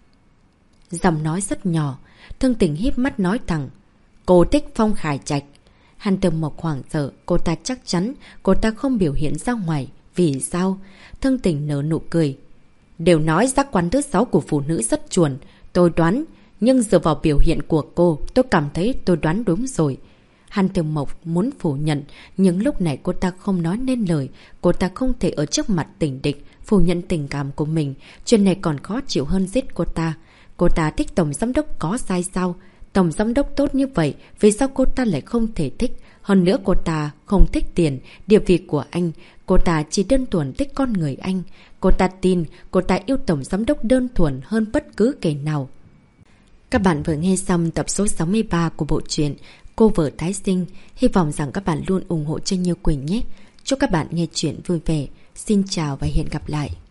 Giọng nói rất nhỏ, Thương Tình híp mắt nói thẳng, cô thích Phong Khải Trạch. Hàn Tiểu Mộc hoảng sợ, cô ta chắc chắn cô ta không biểu hiện ra ngoài. Vì sao? Thương Tình nở nụ cười. Đều nói giác quan thứ 6 của phụ nữ rất chuẩn, tôi đoán, nhưng dựa vào biểu hiện của cô, tôi cảm thấy tôi đoán đúng rồi. Hàn Tiểu Mộc muốn phủ nhận, nhưng lúc này cô ta không nói nên lời. Cô ta không thể ở trước mặt Tình địch phủ nhận tình cảm của mình. Chuyện này còn khó chịu hơn giết cô ta. Cô ta thích tổng giám đốc có sai sao? Tổng giám đốc tốt như vậy, vì sao cô ta lại không thể thích? Hơn nữa cô ta không thích tiền, địa vị của anh. Cô ta chỉ đơn thuần thích con người anh. Cô ta tin cô ta yêu tổng giám đốc đơn thuần hơn bất cứ kẻ nào. Các bạn vừa nghe xong tập số 63 của bộ truyện Cô Vợ Tái Sinh. Hy vọng rằng các bạn luôn ủng hộ cho Như Quỳnh nhé. Chúc các bạn nghe chuyện vui vẻ. Xin chào và hẹn gặp lại.